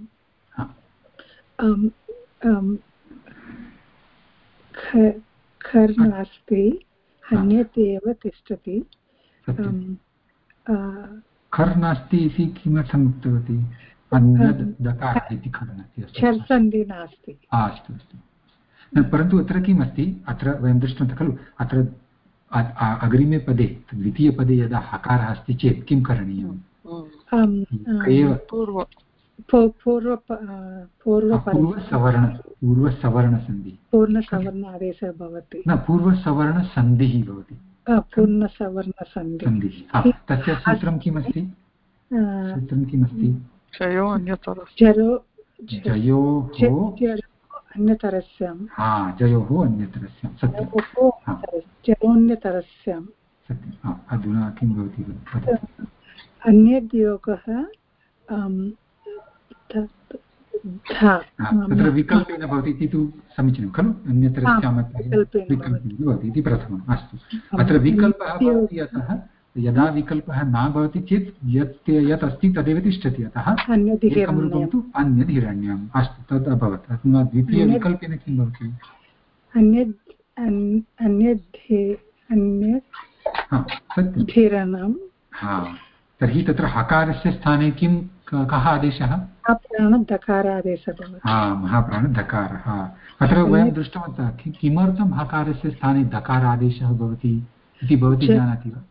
खर् नास्ति, अन्यत् एव तिष्ठति। खर् नास्ति इति किमर्थम् उक्तवती? अन्यद् दकारः इति खर् नास्ति, सन्धिः नास्ति। अस्तु अस्तु, परन्तु अत्र किम् अस्ति, अत्र वयं दृष्टवन्तः खलु, अत्र अग्रिमे पदे द्वितीयपदे यदा हकारः अस्ति चेत् किं करणीयम्? पूर्वसवर्णसन्धिः पूर्णसवर्ण आदेशः भवति न पूर्वसवर्णसन्धिः भवति पूर्णसवर्णसन्धिः तस्य सूत्रं किमस्ति जयोः अन्यतरः अन्यतरस्यां जयोन्यतरस्यां सत्यम् अधुना किं भवति अन्यद्योगः तत्र विकल्पेन भवति इति तु समीचीनं खलु अन्यतरस्यां विकल्पेन भवति इति प्रथमम् अस्तु अत्र विकल्पः भवति अतः यदा विकल्पः न भवति चेत् यत् अस्ति तदेव तिष्ठति अतः एकं रूपं तु अन्यद् हिरण्यम् अस्तु तद् अभवत् अधुना द्वितीयविकल्पेन किं भवति तर्हि तत्र हकारस्य स्थाने किं कः आदेशः महाप्राणधकारः अत्र वयं दृष्टवन्तः किमर्थं हकारस्य स्थाने धकारादेशः भवति इति भवती जानाति वा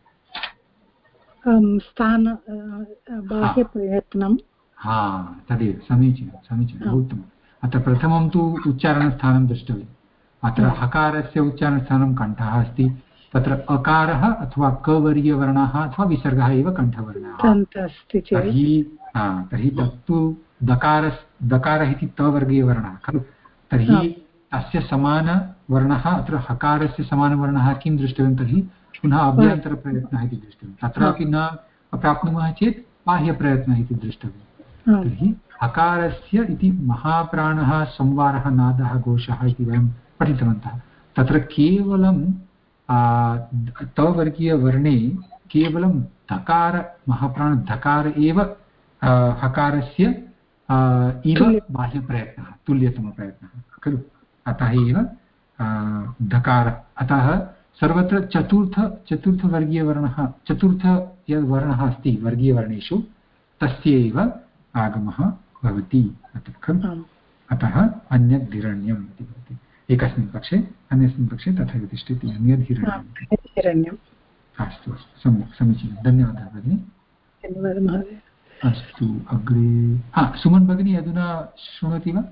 बाह्यप्रयत्नं तदेव समीचीनं बहु उत्तमम् अत्र प्रथमं तु उच्चारणस्थानं द्रष्टव्यम् अत्र हकारस्य उच्चारणस्थानं कण्ठः अस्ति तत्र अकारः अथवा कवर्गीयवर्णः अथवा विसर्गः एव कण्ठवर्णः तर्हि तत्तु दकारः इति तवर्गीयवर्णः खलु तर्हि तस्य समानवर्णः अत्र हकारस्य समानवर्णः किं द्रष्टव्यं तर्हि पुनः अभ्यन्तरप्रयत्नः इति द्रष्टव्यं तत्रापि न प्राप्नुमः चेत् बाह्यप्रयत्नः इति द्रष्टव्यं तर्हि हकारस्य इति महाप्राणः संवारः नादः घोषः इति वयं पठितवन्तः तत्र केवलं तवर्गीयवर्णे केवलं धकार महाप्राणधकार एव हकारस्य इव बाह्यप्रयत्नः तुल्यतमप्रयत्नः खलु अतः एव धकार अतः सर्वत्र चतुर्थवर्गीयवर्णः चतुर्थ यद् वर्णः अस्ति वर्गीयवर्णेषु तस्य एव आगमः भवति खलु अतः अन्यद् हिरण्यम् इति भवति एकस्मिन् पक्षे अन्यस्मिन् पक्षे तथैव तिष्ठति अन्यद् हिरण्यम् अस्तु सम्यक् समीचीनं धन्यवादः भगिनि धन्यवादः महोदय अस्तु अग्रे सुमन् भगिनी अधुना शृणोति वा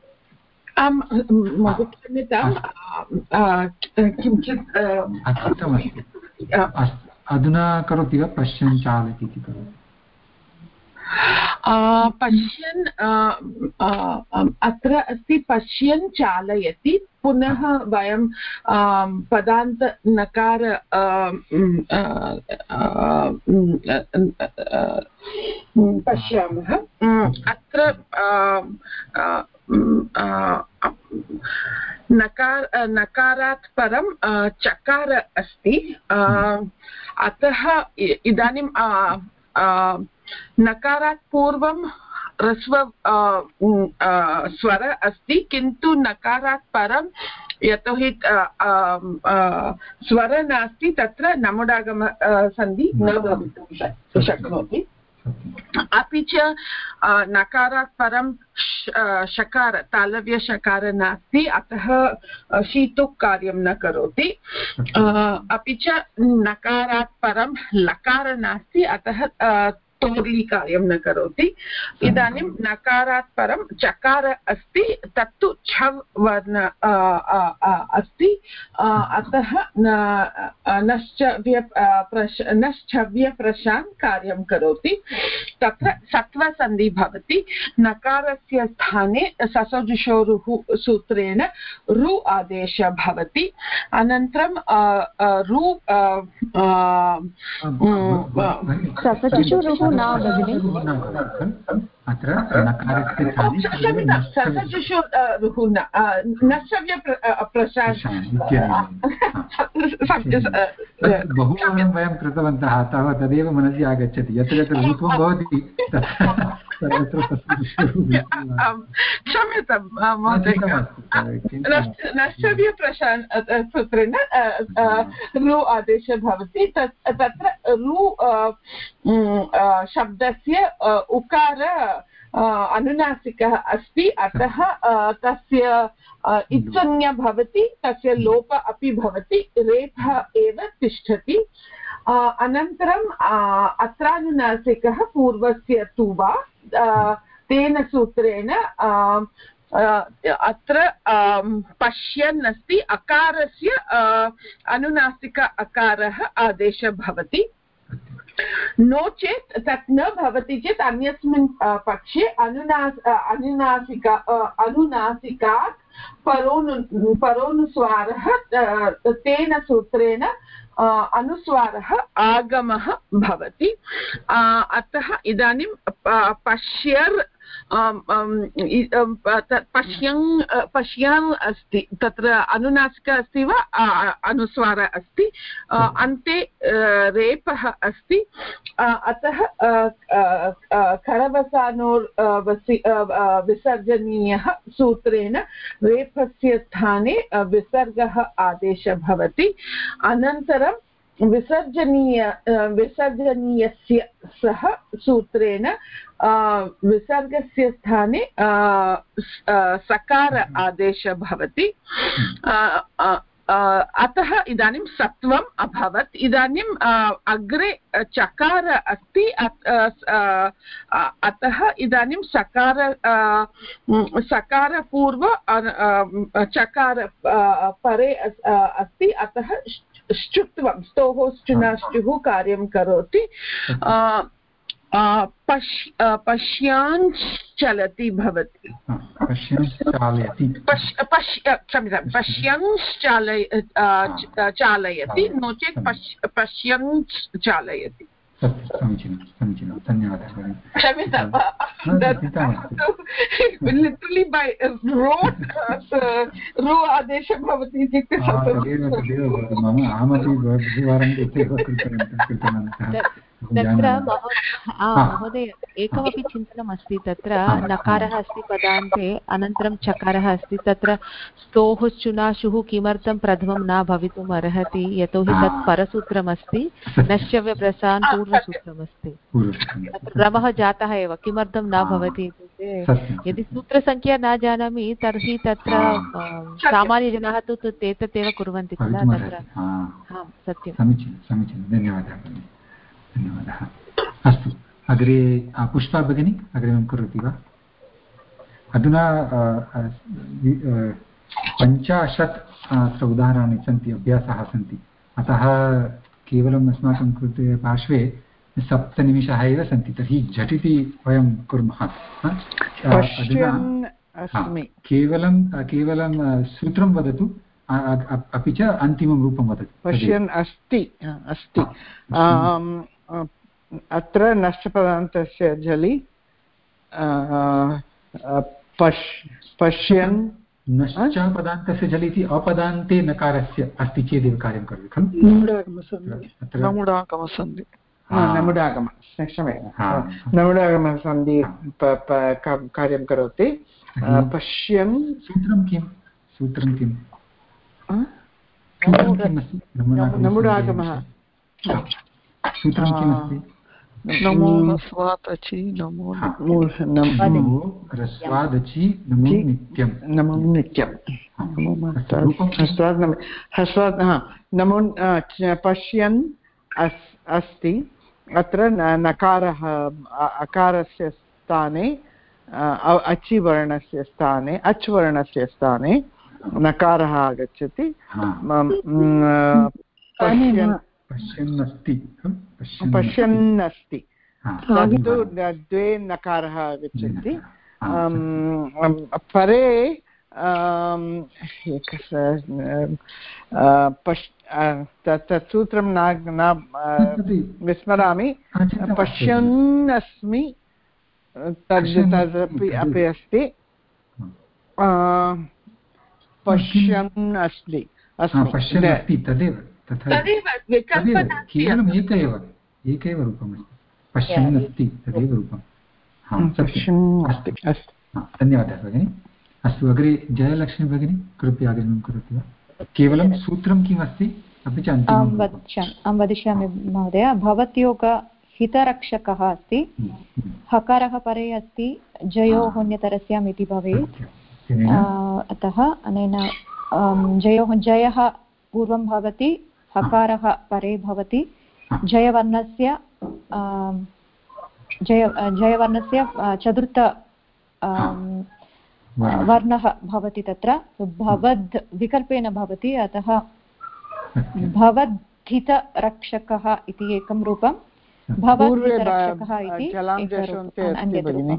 अधुना करोति वा पश्यन् चालयति इति करोति पश्यन् अत्र अस्ति पश्यन् चालयति पुनः वयं पदान्त नकार पश्यामः अत्र नकारात् परं चकार अस्ति अतः इदानीं नकारात् पूर्वं ह्रस्व स्वर अस्ति किन्तु नकारात् परं यतोहि स्वर नास्ति तत्र नमुडागम सन्धि न भवितुं शक्नोति अपि च नकारात् परं शकार तालव्यशकार नास्ति अतः शीतुक् कार्यं न करोति अपि च नकारात् परं लकार नास्ति अतः तोर्लि कार्यं न करोति इदानीं नकारात् परं चकार अस्ति तत्तु छव् वर्ण अस्ति अतः नश्चव्यप्रशान् कार्यं करोति तत्र सत्त्वसन्धि भवति नकारस्य स्थाने ससजुषोरुः सूत्रेण रु आदेशः भवति अनन्तरं रु ससजुषोरुः न भगिनि अत्र नकारस्य बहुवारं वयं कृतवन्तः अतः तदेव मनसि आगच्छति यत्र यत्र रूपं भवति सर्वत्र क्षम्यतां महोदय सूत्रेण रु आदेशः भवति तत्र रु शब्दस्य उकार अनुनासिकः अस्ति अतः तस्य इत्संज्ञा भवति तस्य लोप अपि भवति रेफः एव तिष्ठति अनन्तरम् अत्रानुनासिकः पूर्वस्य तु वा तेन सूत्रेण अत्र पश्यन् अस्ति अकारस्य अनुनासिक अकारः आदेशः भवति नो चेत् तत् न भवति चेत् अन्यस्मिन् पक्षे अनुनासिकात् परोनुस्वारः तेन सूत्रेण अनुस्वारः आगमः भवति अतः इदानीं पश्यर् पश्यन् अस्ति तत्र अनुनासिक अस्ति वा अनुस्वार अस्ति अन्ते रेपः अस्ति अतः खरवसानोर् विसर्जनीयः सूत्रेण रेफस्य स्थाने विसर्गः आदेशः भवति अनन्तरं विसर्जनीयस्य सह सूत्रेण विसर्गस्य स्थाने सकार आदेशः भवति अतः इदानीं सत्वम् अभवत् इदानीम् अग्रे चकार अस्ति अतः इदानीं सकारपूर्व चकार परे अस्ति अतः श्चुत्वं स्तोः श्चुनाश्चुः कार्यं करोति पश्यांश्चलति भवति पश्यंश्चालयति नो चेत् पश्यंश्चालयति समीचीनं धन्यवादः क्षम्यतां लिटरलि बै रोट् रो आदेशः भवति इत्युक्ते अहमपि बहुवारं कृतवन्तः तत्र महोदय एकमपि चिन्तनमस्ति तत्र नकारः अस्ति पदान्ते अनन्तरं चकारः अस्ति तत्र स्तोः चुनाशुः किमर्थं प्रथमं न भवितुम् अर्हति यतोहि तत् परसूत्रमस्ति नश्यव्यप्रसान् पूर्वसूत्रमस्ति तत्र भ्रमः जातः एव किमर्थं न भवति इत्युक्ते यदि सूत्रसङ्ख्या न जानामि तर्हि तत्र सामान्यजनाः तु एतदेव कुर्वन्ति किल तत्र सत्यं समीचीनं धन्यवादः अस्तु अग्रे पुष्पा भगिनी अग्रिमं करोति वा अधुना 50 अत्र उदाहरणानि सन्ति अभ्यासाः सन्ति अतः केवलम् अस्माकं कृते पार्श्वे 7 निमिषाः एव सन्ति तर्हि झटिति वयं कुर्मः केवलं सूत्रं वदतु अपि च अन्तिमं रूपं वदतु पश्यन् अस्ति अत्र नष्टपदान्तस्य झलि पश्यन् नश्चपदान्तस्य झलि इति अपदान्ते नकारस्य अस्ति चेदेव कार्यं करोति खलु नमुडागमसन्धि कार्यं करोति पश्यन् सूत्रं किं नमुडागमः सूत्रं किमस्ति नमो ह्रस्वादचि नमो ह्रस्वादचि नमो नित्यं नमो पश्यन् अस्ति अत्र नकारः अकारस्य स्थाने अचि वर्णस्य स्थाने अच् वर्णस्य स्थाने नकारः आगच्छति पश्यन्नस्ति तत्तु द्वे नकारः आगच्छति परे तत् सूत्रं न विस्मरामि पश्यन्नस्मि तदपि अस्ति पश्यन् अस्ति तदेव केवलम् एक एव रूपमस्ति पश्यन् अस्ति तदेव रूपं धन्यवादः भगिनि अस्तु अग्रे जयलक्ष्मी भगिनी कृपया अग्रिमं करोति वा केवलं सूत्रं किम् अस्ति अपि च अहं वदिष्यामि महोदय भवत्योग हितरक्षकः अस्ति हकारः परे अस्ति जयोः न्यतरस्याम् इति भवेत् अतः अनेन जयः पूर्वं भवति हकारः परे भवति जयवर्णस्य चतुर्थ वर्णः भवति तत्र भवद् विकल्पेन भवति अतः भवद्धितरक्षकः इति एकं रूपं भवद्धितरक्षकः इति अन्यत्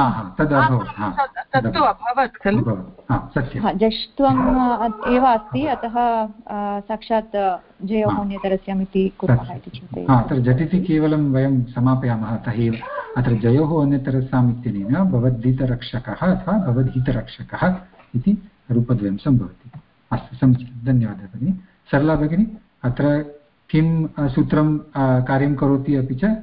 जष्ट्वम् एव अस्ति अतः साक्षात् जयोः अन्यतरस्याम् इति कुर्मः इति चिन्तयामि। अत्र झटिति केवलं वयं समापयामः अतः एव अत्र जयोः अन्यतरस्याम् इत्यनेन भवद्धितरक्षकः अथवा भवद्हितरक्षकः इति रूपद्वयं सम्भवति। अस्तु समीचीनं, धन्यवादः भगिनि। सरला भगिनी, अत्र किं सूत्रं कार्यं करोति अपि च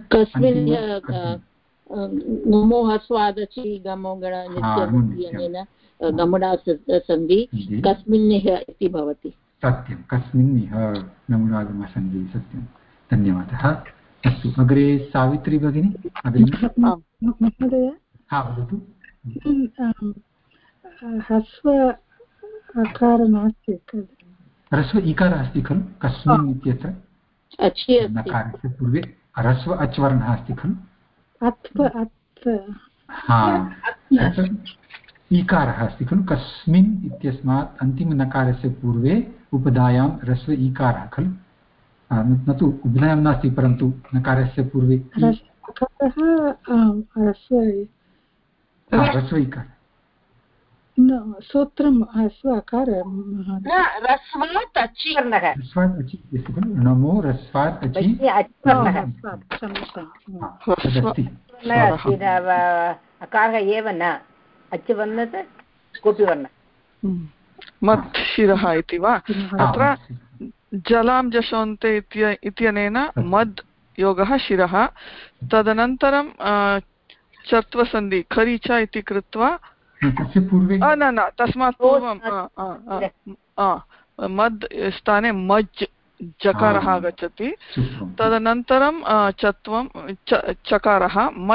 गमो हस्वादचि गमो गणनित्यनेन गमडा सन्धि कस्मिन्निह इति भवति। सत्यं, कस्मिन्निह नमुनागमसन्धि, सत्यं, धन्यवादः। अस्तु, अग्रे सावित्री भगिनी, महोदय वदतु। ह्रस्व अकार नास्ति, ह्रस्व इकारः अस्ति खलु कस्मिन् इत्यत्र नकारस्य पूर्वे ह्रस्व अच् वर्णः अस्ति खलु ईकारः अस्ति खलु कस्मिन् इत्यस्मात् अन्तिमनकारस्य पूर्वे उपधायां ह्रस्व ईकारः खलु, न तु उपधायां नास्ति परन्तु नकारस्य पूर्वे ह्रस्व ईकारः सूत्रं ह्रस्व अकार नमो ह्रस्वात् अचि अकारः एव न अच् वर्णः कोऽपि वर्णः मद्शिरः इति वा अत्र जलां जशोन्ते इत्यनेन मद् योगः शिरः तदनन्तरं चत्वसन्धि खरीच इति कृत्वा न तस्मात् पूर्वं मद् स्थाने मज् जकारः आगच्छति तदनन्तरं चत्वं चकारः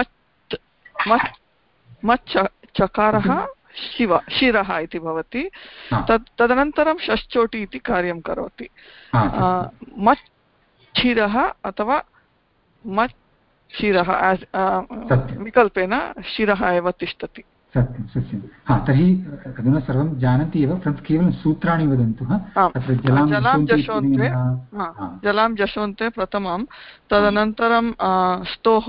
मच् चकारः शिरः इति भवति तदनन्तरं षष्चोटि इति कार्यं करोति मच्छिरः अथवा मच्छिरः विकल्पेन शिरः एव तिष्ठति। सत्यं सत्यं, तर्हि अधुना सर्वं जानन्ति एव, परन्तु केवलं सूत्राणि वदन्तु। जलां जशोन्ते प्रथमं तदनन्तरं स्तोः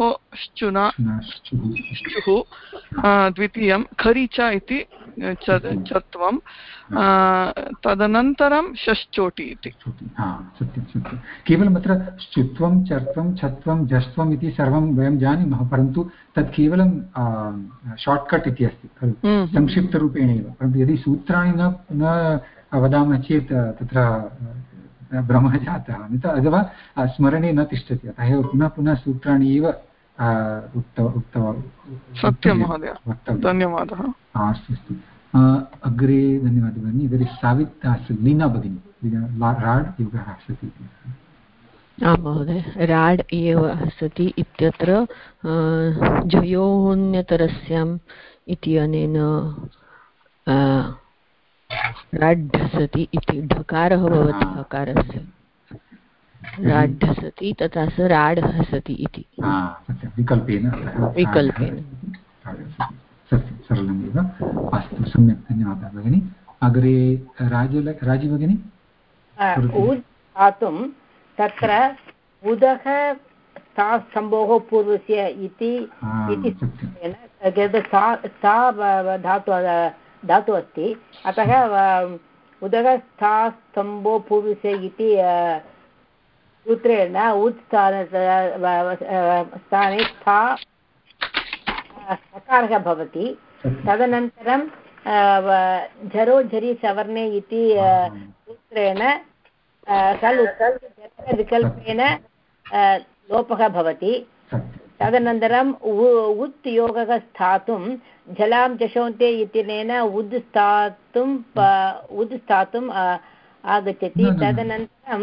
श्चुः द्वितीयं खरीच इति चत्वं तदनन्तरं षष्चोटि इति। सत्यं सत्यं, केवलम् अत्र श्चुत्वं चर्त्वं छत्वं जष्ट्वम् इति सर्वं वयं जानीमः, परन्तु तत् केवलं शार्ट्कट् इति अस्ति खलु, संक्षिप्तरूपेण एव। परन्तु यदि सूत्राणि न वदामः चेत् तत्र भ्रमः जातः अथवा स्मरणे न तिष्ठति, अतः एव पुनः पुनः सूत्राणि एव उक्तवान्। सत्यं महोदय, धन्यवादः। अस्तु अस्तु, अग्रे धन्यवादः भगिनी। अग्रे लीना भगिनी, राड् योगः सति। आं महोदय, राड् एव सति इत्यत्र जयोन्यतरस्याम् इत्यनेन राड्ढसति इति ढकारः भवति हकारस्य, राड्ढसति तथा स राड्हसति इति विकल्पेन सत्यं, सरलमेव। अस्तु, सम्यक्, धन्यवादः भगिनी। अग्रे राजी भगिनी। दातुं तत्र उदः स्तम्भोः पूर्वस्य इति धातु अस्ति, अतः उदः स्तम्भो पूर्वस्य इति सूत्रेण उत् स्थाने सकारः भवति। तदनन्तरं झरो झरि सवर्णे इति सूत्रेण विकल्पेन लोपः भवति। तदनन्तरं उत् योगः स्थातुं जलां जशोन्ते इत्यनेन उद् स्थातुम् आगच्छति। तदनन्तरं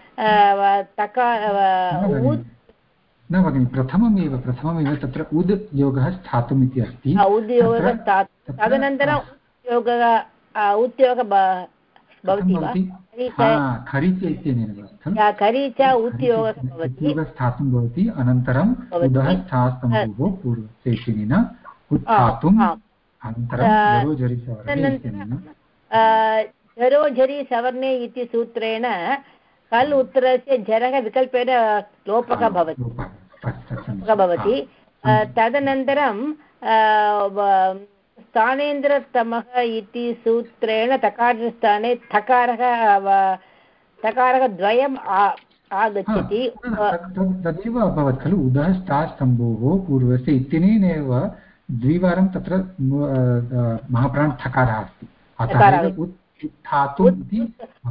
न भगिनि, प्रथममेव तत्र उद् योगः स्थातुम् इति अस्ति। उद् योगः तदनन्तरं उद्योगः भवति वा? खरीच इत्यनेन खरीच उद्योगः भवति, स्थातुं भवति, अनन्तरं उदः स्थातुं पूर्वस्य इत्यनेन उत्थातुम् झरो झरि सवर्णे इति सूत्रेण कल् उत्तरस्य झरः विकल्पेन लोपः भवति तदनन्तरं स्थानेन्द्रतमः इति सूत्रेण तकारस्थाने तकारः द्वयम् आगच्छति तदेव अभवत् खलु उदः स्तम्भोः पूर्वस्य इत्यनेनैव द्विवारं तत्र महाप्राण ठकारः अस्ति अतः उत्थातुम् इति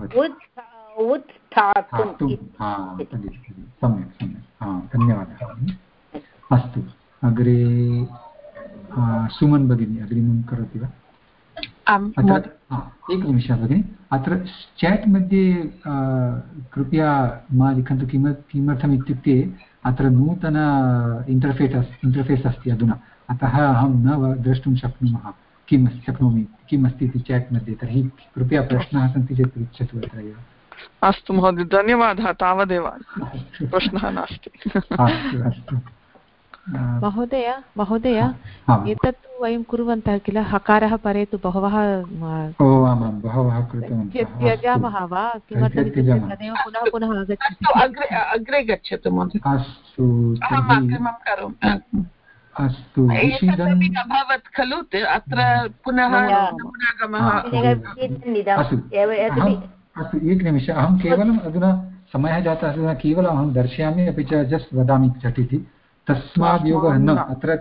सम्यक् धन्यवादः अस्तु अग्रे सुमन् भगिनी अग्रिमं करोति वा एकनिमिषः भगिनि अत्र चाट् मध्ये कृपया मा लिखन्तु किमर्थम् इत्युक्ते अत्र नूतन इण्टर्फेस् अस्ति अधुना अतः अहं न द्रष्टुं शक्नोमि किम् अस्ति इति चाट् मध्ये तर्हि कृपया प्रश्नाः सन्ति चेत् पृच्छतु अत्र एव अस्तु महोदय धन्यवादः तावदेव प्रश्नः नास्ति महोदय एतत् वयं कुर्वन्तः किल हकारः परे तु बहवः त्यजामः वा किमर्थम् तदेव पुनः पुनः आगच्छति अग्रे गच्छतु अस्तु अभवत् खलु अत्र पुनः अस्तु एकनिमिषम् अहं केवलम् अधुना समयः जातः अधुना केवलम् अहं दर्शयामि अपि च जस्ट् वदामि झटिति तस्माद् योगः न अत्र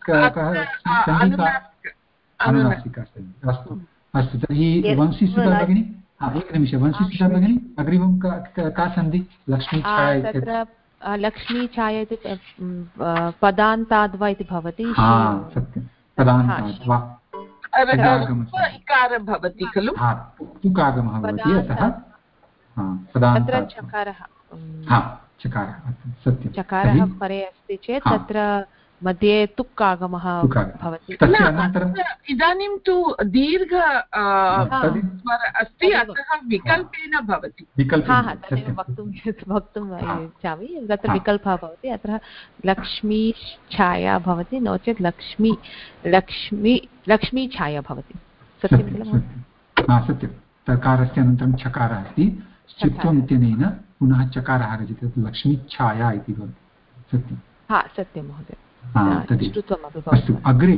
अनुनासिका अस्तु अस्तु तर्हि वंशीसुता भगिनी एकनिमिषं वंशीसुता भगिनी अग्रिमं का सन्धि लक्ष्मीछाया इति पदान्ताद्वा इति भवति सत्यं पदान्ताद्वा इकारः भवति खलु तुकागमः भवति अतः तत्र चकारः चकारः परे अस्ति चेत् तत्र मध्ये तुक् आगमः भवति इदानीं तु दीर्घ अस्ति अतः विकल्पेन भवति तदेव वक्तुं इच्छामि तत्र विकल्पः भवति अत्र लक्ष्मी छाया भवति नो चेत् लक्ष्मी छाया भवति सत्यं किल सत्यं तकारस्य अनन्तरं चकारः अस्ति चित्वम् इत्यनेन पुनः चकारः आगच्छति तत् लक्ष्मीच्छाया इति भवति सत्यं सत्यं महोदय अस्तु अग्रे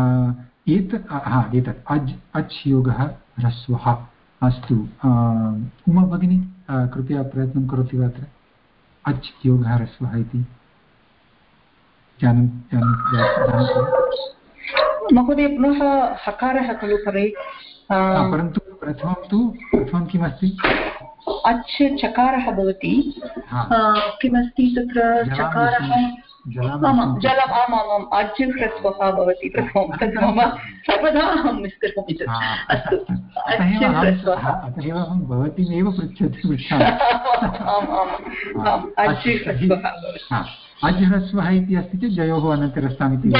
एतत् अच् योगः ह्रस्वः अस्तु उमा भगिनी कृपया प्रयत्नं करोति वा अत्र अच् योगः ह्रस्वः इति महोदय पुनः हकारः खलु परे परन्तु प्रथमं किमस्ति अच् चकारः भवति किमस्ति तत्र चकारः जलम् आमाम् अच् ह्रस्वः भवति प्रथमं तद् मम सर्वदा अहं निष्करोमि अस्तु अतः एव अहं भवतीमेव पृच्छामि अज्ह्रस्वः इति अस्ति चेत् जयोः अनन्तरस्याम् इति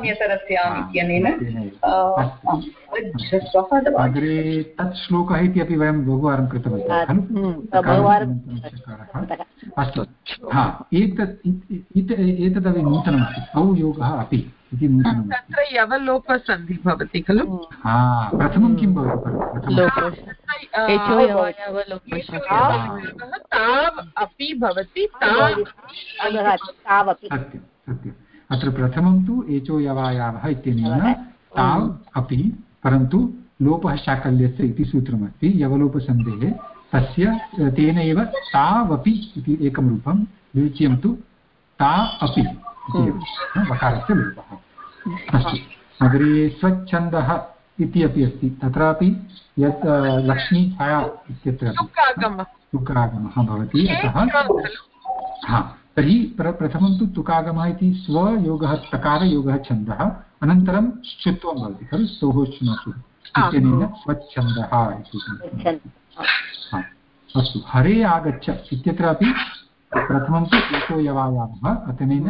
अग्रे तत् श्लोकः इति अपि वयं बहुवारं कृतवन्तः खलु अस्तु एतदपि नूतनमस्ति औ योगः अपि इति नूतनम् तत्र यवलोपसन्धि भवति खलु प्रथमं किं भवति अपि भवति सत्यम् अत्र प्रथमं तु एचो यवायावः इत्यनेन ताव् अपि परन्तु लोपः शाकल्यस्य इति सूत्रमस्ति यवलोपसन्धेः तस्य तेन एव तावपि इति एकं रूपं द्वितीयं तु ता अपि वकारस्य लोपः अस्तु अग्रे स्वच्छन्दः इति अपि अस्ति तत्रापि यत् लक्ष्मीछाया इत्यत्र तुकागमः भवति अतः तर्हि प्रथमं तु तुकागमः इति स्वयोगः तकारयोगः छन्दः अनन्तरं श्चुत्वं भवति खलु स्तोः श्नुषु इत्यनेन स्वच्छन्दः इति अस्तु हरे आगच्छ इत्यत्रापि प्रथमं तु एको यवायामः अतनेन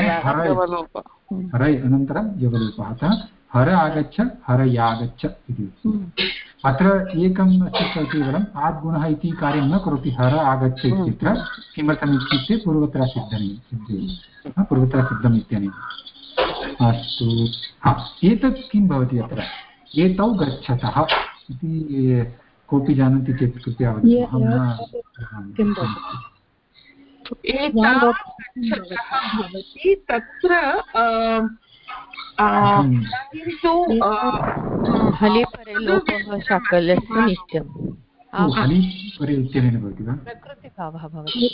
हरै अनन्तरं यवलोपः अतः हर आगच्छ हरयागच्छ इति अत्र एकम् अस्ति केवलम् आद्गुणः इति कार्यं न करोति हर आगच्छ इत्यत्र किमर्थम् इत्युक्ते पूर्वत्रसिद्धम् इत्यनेन अस्तु एतत् किं भवति अत्र एतौ गच्छतः इति कोऽपि जानन्ति चेत् कृपया वदतु भवति तत्र हलिपरे लोपः शाकलस्य नित्यम् हलिपरे इत्यनेन भवति वा प्रकृतिभावः भवति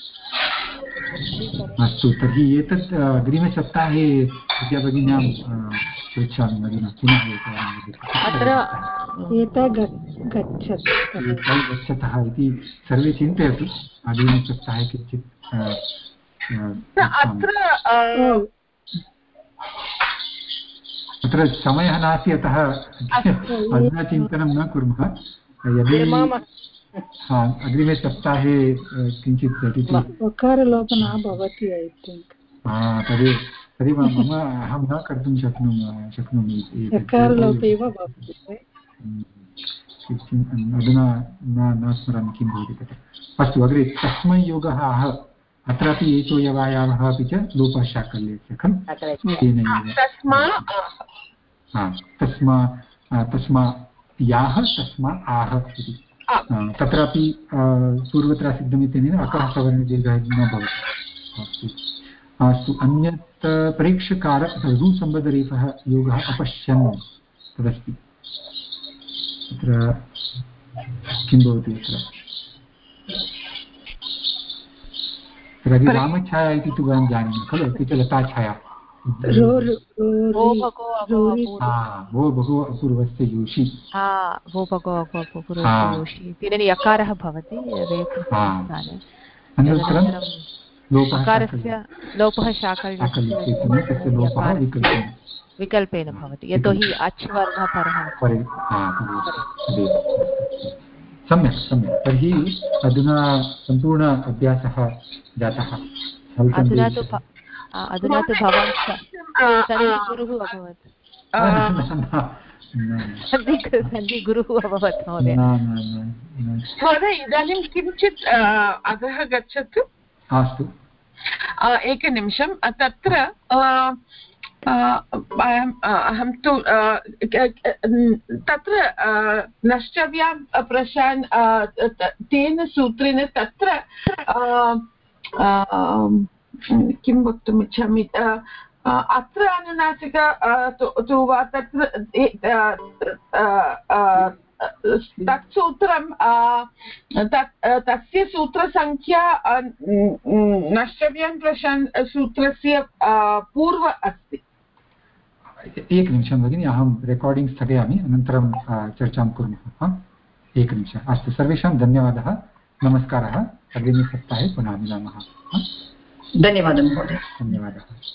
अस्तु तर्हि एतत् अग्रिमसप्ताहे विद्याभगिन्यां पृच्छामि अधुना पुनः गच्छतः इति सर्वे चिन्तयतु अग्रिमसप्ताहे किञ्चित् अत्र समयः नास्ति अतः अधुना चिन्तनं न कुर्मः यदि अग्रिमे सप्ताहे किञ्चित् झटिति वकारलोपः भवति तदेव मम अहं न कर्तुं शक्नोमि अधुना न स्मरामि किं भवति तत्र अस्तु अग्रे तस्मै योगः आह अत्रापि एचोयवायावः अपि च लोपः शाकल्यस्य खलु तस्मा याः तस्मा आह इति तत्रापि पूर्वत्र सिद्धमित्यनेन अकः सवर्णदीर्घः न भवति अस्तु अन्यत् परीक्षकार रुसम्बद्धरेफः योगः अपश्यन् तदस्ति तत्र किं भवति तत्र वामछाया इति तु वयं जानीमः खलु अपि च लताछाया वो भगो अपूर्वस्य योषि वो भगो अपूर्वस्य योषि तेन यकारः भवति अनन्तरं लोपः शाकल्यस्य विकल्पेन भवति यतोहि अच् वर्णः परः सम्यक् तर्हि अधुना सम्पूर्ण अभ्यासः जातः अधुना तु भवान् सन्धिगुरुः अभवत् सन्धिगुरुः अभवत् महोदय इदानीं किञ्चित् अधः गच्छतु अस्तु एकनिमिषं तत्र अहं तु तत्र नष्टव्यां प्रशान् तेन सूत्रेण तत्र किं वक्तुमिच्छामि अत्र अनुनासिक तु वा तत्र तत् सूत्रं तस्य सूत्रसङ्ख्या नष्टव्यं प्रशान् सूत्रस्य पूर्व अस्ति एकनिमिषं भगिनि अहं रेकार्डिङ्ग् स्थगयामि अनन्तरं चर्चां कुर्मः एकनिमिषम् अस्तु सर्वेषां धन्यवादः नमस्कारः अग्रिमे सप्ताहे पुनः मिलामः धन्यवादः महोदय धन्यवादः